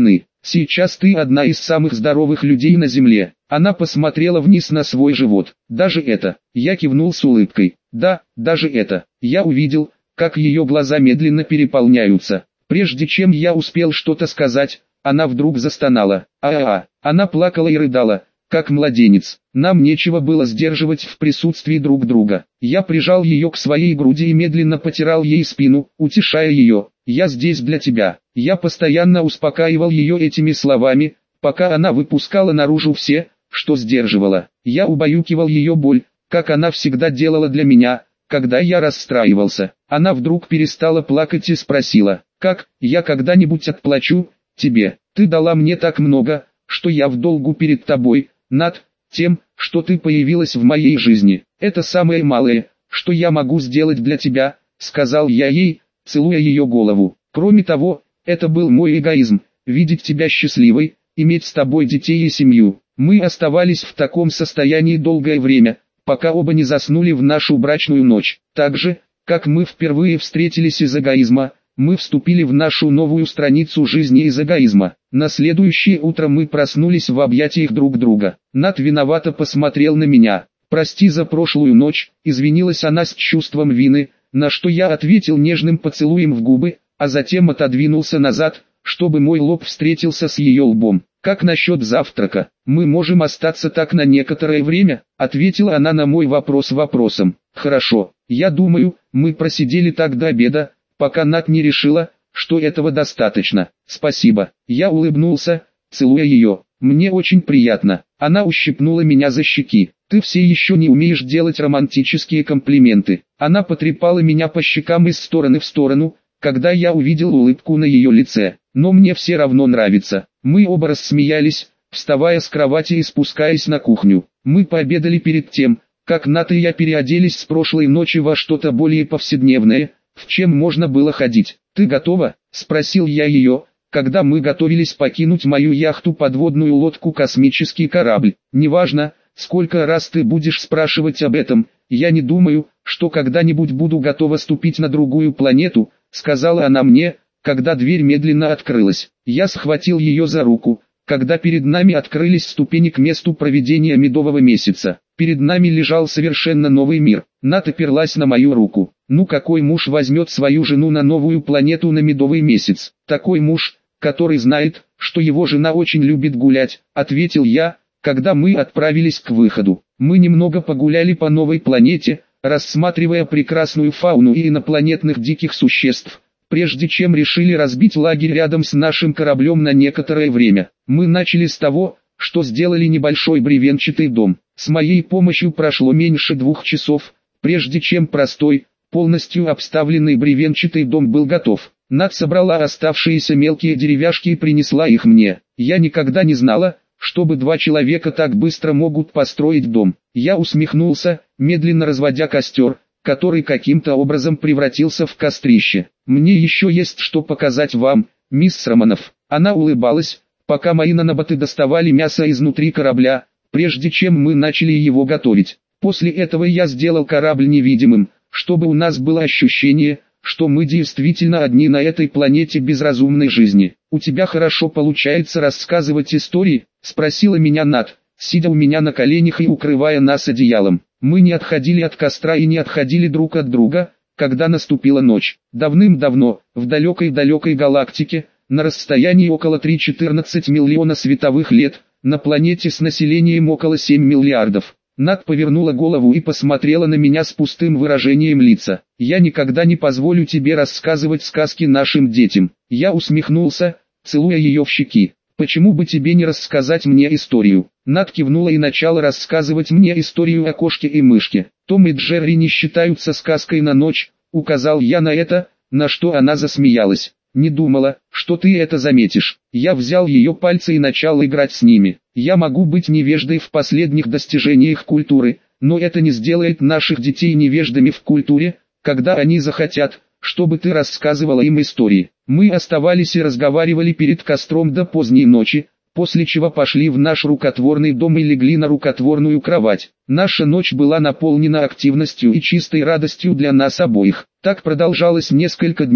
Сейчас ты одна из самых здоровых людей на земле. Она посмотрела вниз на свой живот. Даже это. Я кивнул с улыбкой. Да, даже это. Я увидел, как ее глаза медленно переполняются. Прежде чем я успел что-то сказать, она вдруг застонала. А-а-а. Она плакала и рыдала, как младенец. Нам нечего было сдерживать в присутствии друг друга. Я прижал ее к своей груди и медленно потирал ей спину, утешая ее. «Я здесь для тебя». Я постоянно успокаивал ее этими словами, пока она выпускала наружу все, что сдерживала. Я убаюкивал ее боль, как она всегда делала для меня, когда я расстраивался. Она вдруг перестала плакать и спросила: «Как, я когда-нибудь отплачу тебе? Ты дала мне так много, что я в долгу перед тобой, над тем, что ты появилась в моей жизни. Это самое малое, что я могу сделать для тебя», — сказал я ей, целуя ее голову. «Кроме того, это был мой эгоизм, видеть тебя счастливой, иметь с тобой детей и семью». Мы оставались в таком состоянии долгое время, пока оба не заснули в нашу брачную ночь. Так же, как мы впервые встретились из эгоизма, мы вступили в нашу новую страницу жизни из эгоизма. На следующее утро мы проснулись в объятиях друг друга. Нат виновато посмотрел на меня. «Прости за прошлую ночь», — извинилась она с чувством вины, на что я ответил нежным поцелуем в губы, а затем отодвинулся назад, чтобы мой лоб встретился с ее лбом. «Как насчет завтрака? Мы можем остаться так на некоторое время», — ответила она на мой вопрос вопросом. «Хорошо, я думаю, мы просидели так до обеда, пока Нат не решила, что этого достаточно. Спасибо». Я улыбнулся, целуя ее. «Мне очень приятно». Она ущипнула меня за щеки. «Ты все еще не умеешь делать романтические комплименты». Она потрепала меня по щекам из стороны в сторону, когда я увидел улыбку на ее лице. «Но мне все равно нравится». Мы оба рассмеялись, вставая с кровати и спускаясь на кухню. Мы пообедали перед тем, как Нат и я переоделись с прошлой ночи во что-то более повседневное, в чем можно было ходить. «Ты готова?» – спросил я ее, когда мы готовились покинуть мою яхту, подводную лодку, космический корабль. «Неважно, сколько раз ты будешь спрашивать об этом, я не думаю, что когда-нибудь буду готова ступить на другую планету», — сказала она мне, когда дверь медленно открылась. Я схватил ее за руку, когда перед нами открылись ступени к месту проведения медового месяца. Перед нами лежал совершенно новый мир. Нат оперлась на мою руку. «Ну какой муж возьмет свою жену на новую планету на медовый месяц? Такой муж, который знает, что его жена очень любит гулять», — ответил я, когда мы отправились к выходу. Мы немного погуляли по новой планете, рассматривая прекрасную фауну и инопланетных диких существ, прежде чем решили разбить лагерь рядом с нашим кораблем на некоторое время. Мы начали с того, что сделали небольшой бревенчатый дом. С моей помощью прошло меньше двух часов, прежде чем простой, полностью обставленный бревенчатый дом был готов. Нат собрала оставшиеся мелкие деревяшки и принесла их мне. Я никогда не знала, чтобы два человека так быстро могут построить дом. Я усмехнулся, медленно разводя костер, который каким-то образом превратился в кострище. «Мне еще есть что показать вам, мисс Романов». Она улыбалась, пока мои наноботы доставали мясо изнутри корабля, прежде чем мы начали его готовить. После этого я сделал корабль невидимым, чтобы у нас было ощущение, что мы действительно одни на этой планете без разумной жизни. «У тебя хорошо получается рассказывать истории?» — спросила меня Нат, сидя у меня на коленях и укрывая нас одеялом. Мы не отходили от костра и не отходили друг от друга, когда наступила ночь. Давным-давно, в далекой-далекой галактике, на расстоянии около три-четырнадцать миллиона световых лет, на планете с населением около семь миллиардов. Нат повернула голову и посмотрела на меня с пустым выражением лица. «Я никогда не позволю тебе рассказывать сказки нашим детям». Я усмехнулся, целуя ее в щеки. «Почему бы тебе не рассказать мне историю?» Нат кивнула и начала рассказывать мне историю о кошке и мышке. «Том и Джерри не считаются сказкой на ночь», — указал я на это, на что она засмеялась. «Не думала, что ты это заметишь». Я взял ее пальцы и начал играть с ними. «Я могу быть невеждой в последних достижениях культуры, но это не сделает наших детей невеждами в культуре, когда они захотят, чтобы ты рассказывала им истории». Мы оставались и разговаривали перед костром до поздней ночи, после чего пошли в наш рукотворный дом и легли на рукотворную кровать. Наша ночь была наполнена активностью и чистой радостью для нас обоих. Так продолжалось несколько дней,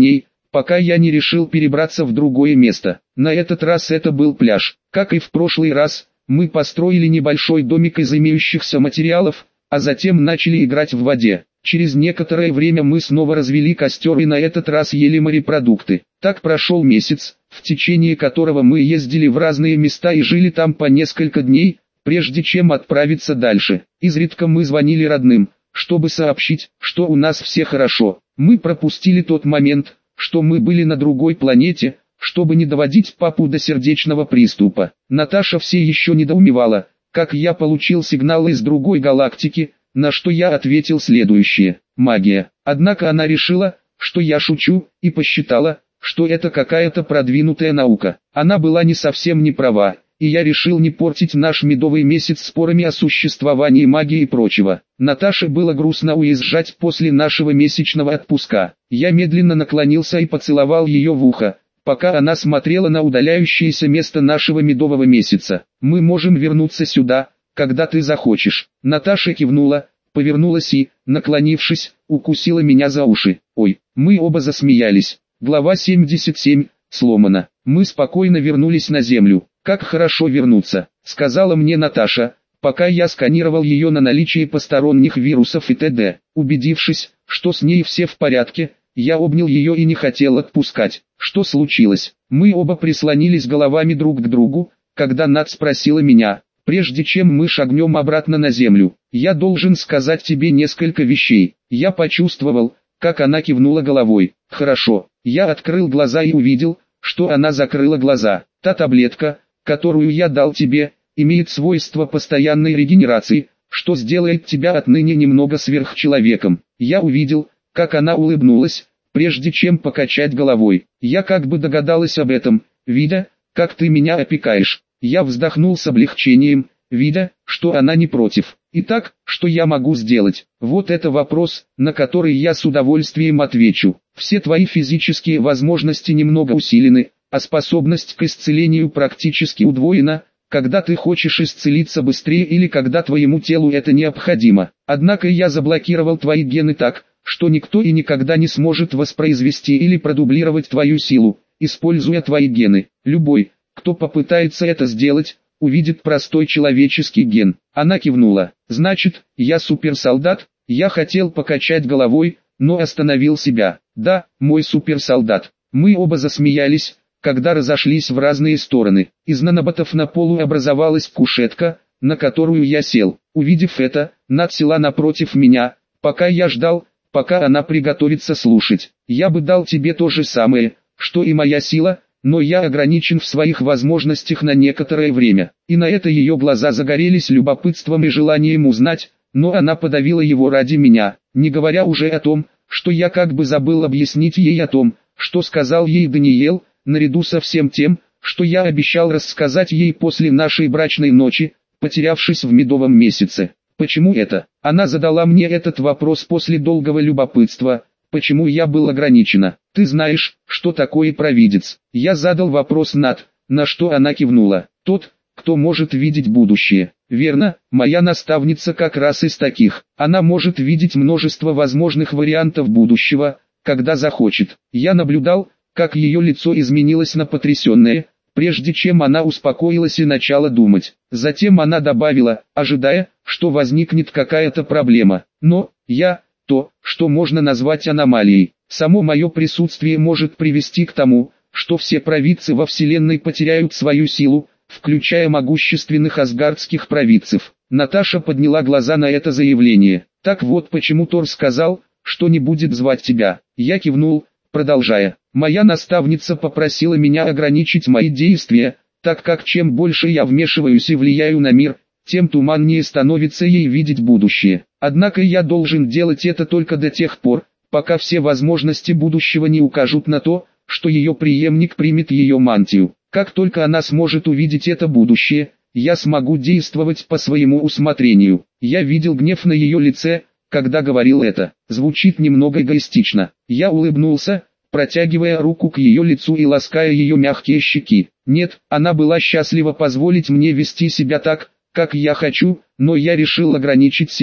пока я не решил перебраться в другое место. На этот раз это был пляж. Как и в прошлый раз, мы построили небольшой домик из имеющихся материалов, а затем начали играть в воде. Через некоторое время мы снова развели костер и на этот раз ели морепродукты. Так прошел месяц, в течение которого мы ездили в разные места и жили там по несколько дней, прежде чем отправиться дальше. Изредка мы звонили родным, чтобы сообщить, что у нас все хорошо. Мы пропустили тот момент, что мы были на другой планете, чтобы не доводить папу до сердечного приступа. Наташа все еще недоумевала, как я получил сигнал из другой галактики, на что я ответил следующее: магия. Однако она решила, что я шучу, и посчитала, что это какая-то продвинутая наука. Она была не совсем не права, и я решил не портить наш медовый месяц спорами о существовании магии и прочего. Наташе было грустно уезжать после нашего месячного отпуска. Я медленно наклонился и поцеловал ее в ухо, пока она смотрела на удаляющееся место нашего медового месяца. «Мы можем вернуться сюда, когда ты захочешь». Наташа кивнула, повернулась и, наклонившись, укусила меня за уши. Ой, мы оба засмеялись. Глава семьдесят семь. Сломана. Мы спокойно вернулись на землю. «Как хорошо вернуться», — сказала мне Наташа, пока я сканировал ее на наличие посторонних вирусов и т.д. Убедившись, что с ней все в порядке, я обнял ее и не хотел отпускать. «Что случилось?» Мы оба прислонились головами друг к другу, когда Нат спросила меня, прежде чем мы шагнем обратно на землю: «Я должен сказать тебе несколько вещей». Я почувствовал, как она кивнула головой. «Хорошо». Я открыл глаза и увидел, что она закрыла глаза. «Та таблетка, которую я дал тебе, имеет свойство постоянной регенерации, что сделает тебя отныне немного сверхчеловеком». Я увидел, как она улыбнулась, прежде чем покачать головой. «Я как бы догадалась об этом, видя, как ты меня опекаешь». Я вздохнул с облегчением, видя, что она не против. «Итак, что я могу сделать?» Вот это вопрос, на который я с удовольствием отвечу. Все твои физические возможности немного усилены, а способность к исцелению практически удвоена, когда ты хочешь исцелиться быстрее или когда твоему телу это необходимо. Однако я заблокировал твои гены так, что никто и никогда не сможет воспроизвести или продублировать твою силу, используя твои гены. Любой, кто попытается это сделать, увидит простой человеческий ген». Она кивнула. «Значит, я суперсолдат?» Я хотел покачать головой, но остановил себя. «Да, мой суперсолдат». Мы оба засмеялись, когда разошлись в разные стороны. Из наноботов на полу образовалась кушетка, на которую я сел. Увидев это, Нат села напротив меня, пока я ждал, пока она приготовится слушать. «Я бы дал тебе то же самое, что и моя сила, но я ограничен в своих возможностях на некоторое время». И на это ее глаза загорелись любопытством и желанием узнать, но она подавила его ради меня, не говоря уже о том, что я как бы забыл объяснить ей о том, что сказал ей Даниэл, наряду со всем тем, что я обещал рассказать ей после нашей брачной ночи, потерявшись в медовом месяце. Почему это? Она задала мне этот вопрос после долгого любопытства. Почему я был ограничена? Ты знаешь, что такое провидец? Я задал вопрос Нат, на что она кивнула. Тот, кто может видеть будущее. Верно, моя наставница как раз из таких. Она может видеть множество возможных вариантов будущего, когда захочет. Я наблюдал, как ее лицо изменилось на потрясенное, прежде чем она успокоилась и начала думать. Затем она добавила, ожидая, что возникнет какая-то проблема. Но, я, то, что можно назвать аномалией. Само мое присутствие может привести к тому, что все провидцы во Вселенной потеряют свою силу, включая могущественных асгардских провидцев. Наташа подняла глаза на это заявление. «Так вот почему Тор сказал, что не будет звать тебя». Я кивнул, продолжая. «Моя наставница попросила меня ограничить мои действия, так как чем больше я вмешиваюсь и влияю на мир, тем туманнее становится ей видеть будущее. Однако я должен делать это только до тех пор, пока все возможности будущего не укажут на то, что ее преемник примет ее мантию. Как только она сможет увидеть это будущее, я смогу действовать по своему усмотрению». Я видел гнев на ее лице, когда говорил это. Звучит немного эгоистично. Я улыбнулся, протягивая руку к ее лицу и лаская ее мягкие щеки. Нет, она была счастлива позволить мне вести себя так, как я хочу, но я решил ограничить себя.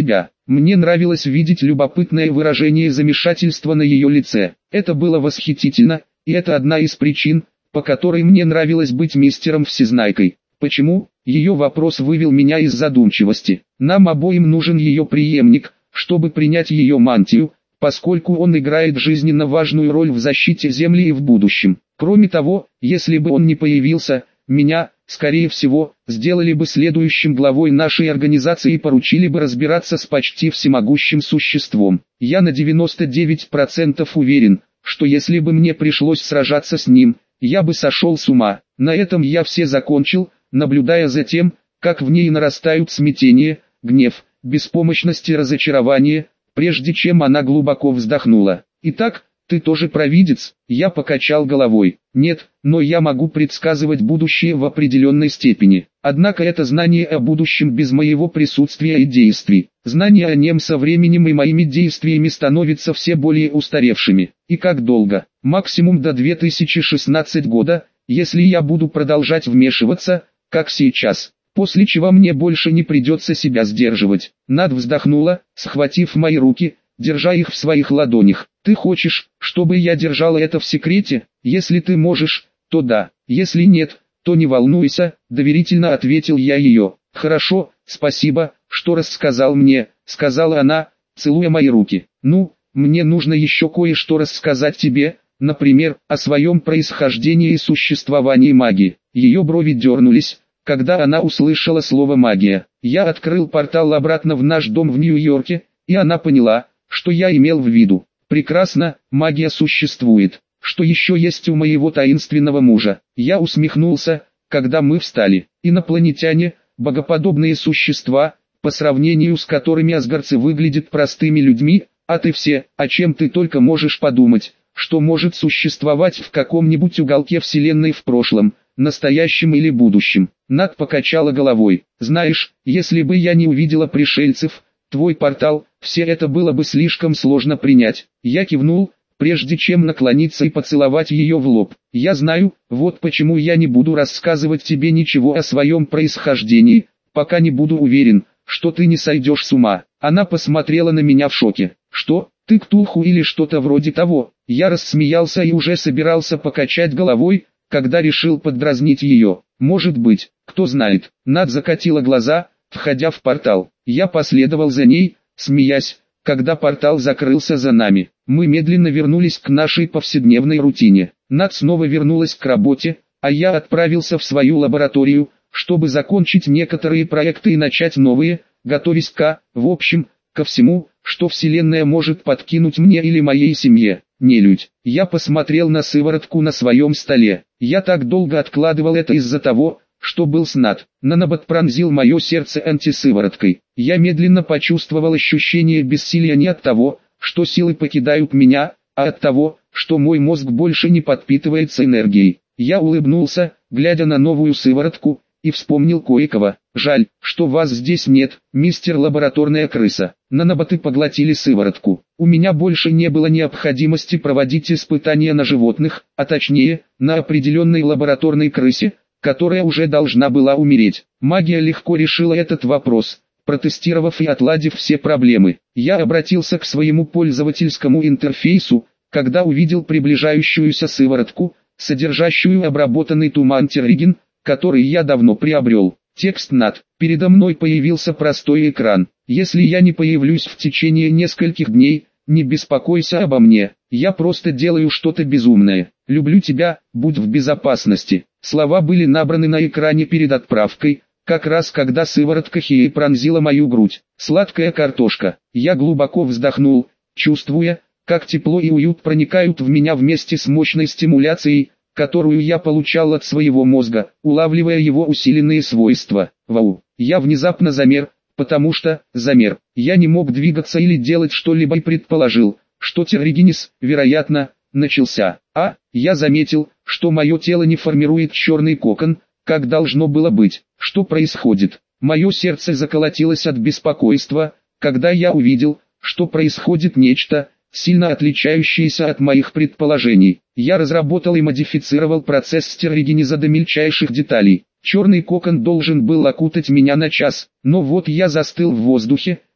Мне нравилось видеть любопытное выражение замешательства на ее лице. Это было восхитительно, и это одна из причин, по которой мне нравилось быть мистером Всезнайкой. Почему? Ее вопрос вывел меня из задумчивости. Нам обоим нужен ее преемник, чтобы принять ее мантию, поскольку он играет жизненно важную роль в защите Земли и в будущем. Кроме того, если бы он не появился, меня, скорее всего, сделали бы следующим главой нашей организации и поручили бы разбираться с почти всемогущим существом. Я на девяносто девять процентов уверен, что если бы мне пришлось сражаться с ним, я бы сошел с ума. На этом я все закончил, наблюдая за тем, как в ней нарастают смятение, гнев, беспомощность и разочарование, прежде чем она глубоко вздохнула. «Итак, ты тоже провидец?» Я покачал головой. «Нет, но я могу предсказывать будущее в определенной степени. Однако это знание о будущем без моего присутствия и действий. Знание о нем со временем и моими действиями становится все более устаревшими. И как долго? Максимум до две тысячи шестнадцатого года, если я буду продолжать вмешиваться, как сейчас. После чего мне больше не придется себя сдерживать». Над вздохнула, схватив мои руки, держа их в своих ладонях. «Ты хочешь, чтобы я держала это в секрете? Если ты можешь, то да. Если нет, то не волнуйся», — доверительно ответил я ее. «Хорошо, спасибо, что рассказал мне», — сказала она, целуя мои руки. «Ну, мне нужно еще кое-что рассказать тебе, например, о своем происхождении и существовании магии». Ее брови дернулись, когда она услышала слово «магия». Я открыл портал обратно в наш дом в Нью-Йорке, и она поняла, что я имел в виду. «Прекрасно, магия существует. Что еще есть у моего таинственного мужа?» Я усмехнулся, когда мы встали. «Инопланетяне, богоподобные существа, по сравнению с которыми асгарцы выглядят простыми людьми, а ты все, о чем ты только можешь подумать, что может существовать в каком-нибудь уголке Вселенной в прошлом, настоящем или будущем». Над покачала головой. «Знаешь, если бы я не увидела пришельцев, твой портал, все это было бы слишком сложно принять». Я кивнул, прежде чем наклониться и поцеловать ее в лоб. «Я знаю, вот почему я не буду рассказывать тебе ничего о своем происхождении, пока не буду уверен, что ты не сойдешь с ума». Она посмотрела на меня в шоке. «Что, ты ктулху или что-то вроде того?» Я рассмеялся и уже собирался покачать головой, когда решил поддразнить ее. «Может быть, кто знает». Над закатила глаза, входя в портал. Я последовал за ней, смеясь, когда портал закрылся за нами. Мы медленно вернулись к нашей повседневной рутине. Над снова вернулась к работе, а я отправился в свою лабораторию, чтобы закончить некоторые проекты и начать новые, готовясь к, в общем, ко всему, что Вселенная может подкинуть мне или моей семье. Нелюдь. Я посмотрел на сыворотку на своем столе. Я так долго откладывал это из-за того, что был снад. Нанобот пронзил мое сердце антисывороткой. Я медленно почувствовал ощущение бессилия не от того, что силы покидают меня, а от того, что мой мозг больше не подпитывается энергией. Я улыбнулся, глядя на новую сыворотку, и вспомнил кое-кого. «Жаль, что вас здесь нет, мистер лабораторная крыса. Наноботы поглотили сыворотку. У меня больше не было необходимости проводить испытания на животных, а точнее, на определенной лабораторной крысе, которая уже должна была умереть. Магия легко решила этот вопрос, протестировав и отладив все проблемы. Я обратился к своему пользовательскому интерфейсу, когда увидел приближающуюся сыворотку, содержащую обработанный туман терриген, который я давно приобрел. Текст над. Передо мной появился простой экран. «Если я не появлюсь в течение нескольких дней, не беспокойся обо мне. Я просто делаю что-то безумное. Люблю тебя, будь в безопасности». Слова были набраны на экране перед отправкой, как раз когда сыворотка Хии пронзила мою грудь. «Сладкая картошка». Я глубоко вздохнул, чувствуя, как тепло и уют проникают в меня вместе с мощной стимуляцией, которую я получал от своего мозга, улавливая его усиленные свойства. Вау! Я внезапно замер, потому что, замер, я не мог двигаться или делать что-либо и предположил, что терригенез, вероятно, начался. А, я заметил, что мое тело не формирует черный кокон, как должно было быть. Что происходит? Мое сердце заколотилось от беспокойства, когда я увидел, что происходит нечто, сильно отличающееся от моих предположений. Я разработал и модифицировал процесс стерригенеза до мельчайших деталей. Черный кокон должен был окутать меня на час, но вот я застыл в воздухе,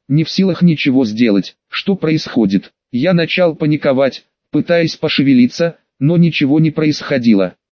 не в силах ничего сделать. Что происходит? Я начал паниковать, пытаясь пошевелиться, но ничего не происходило.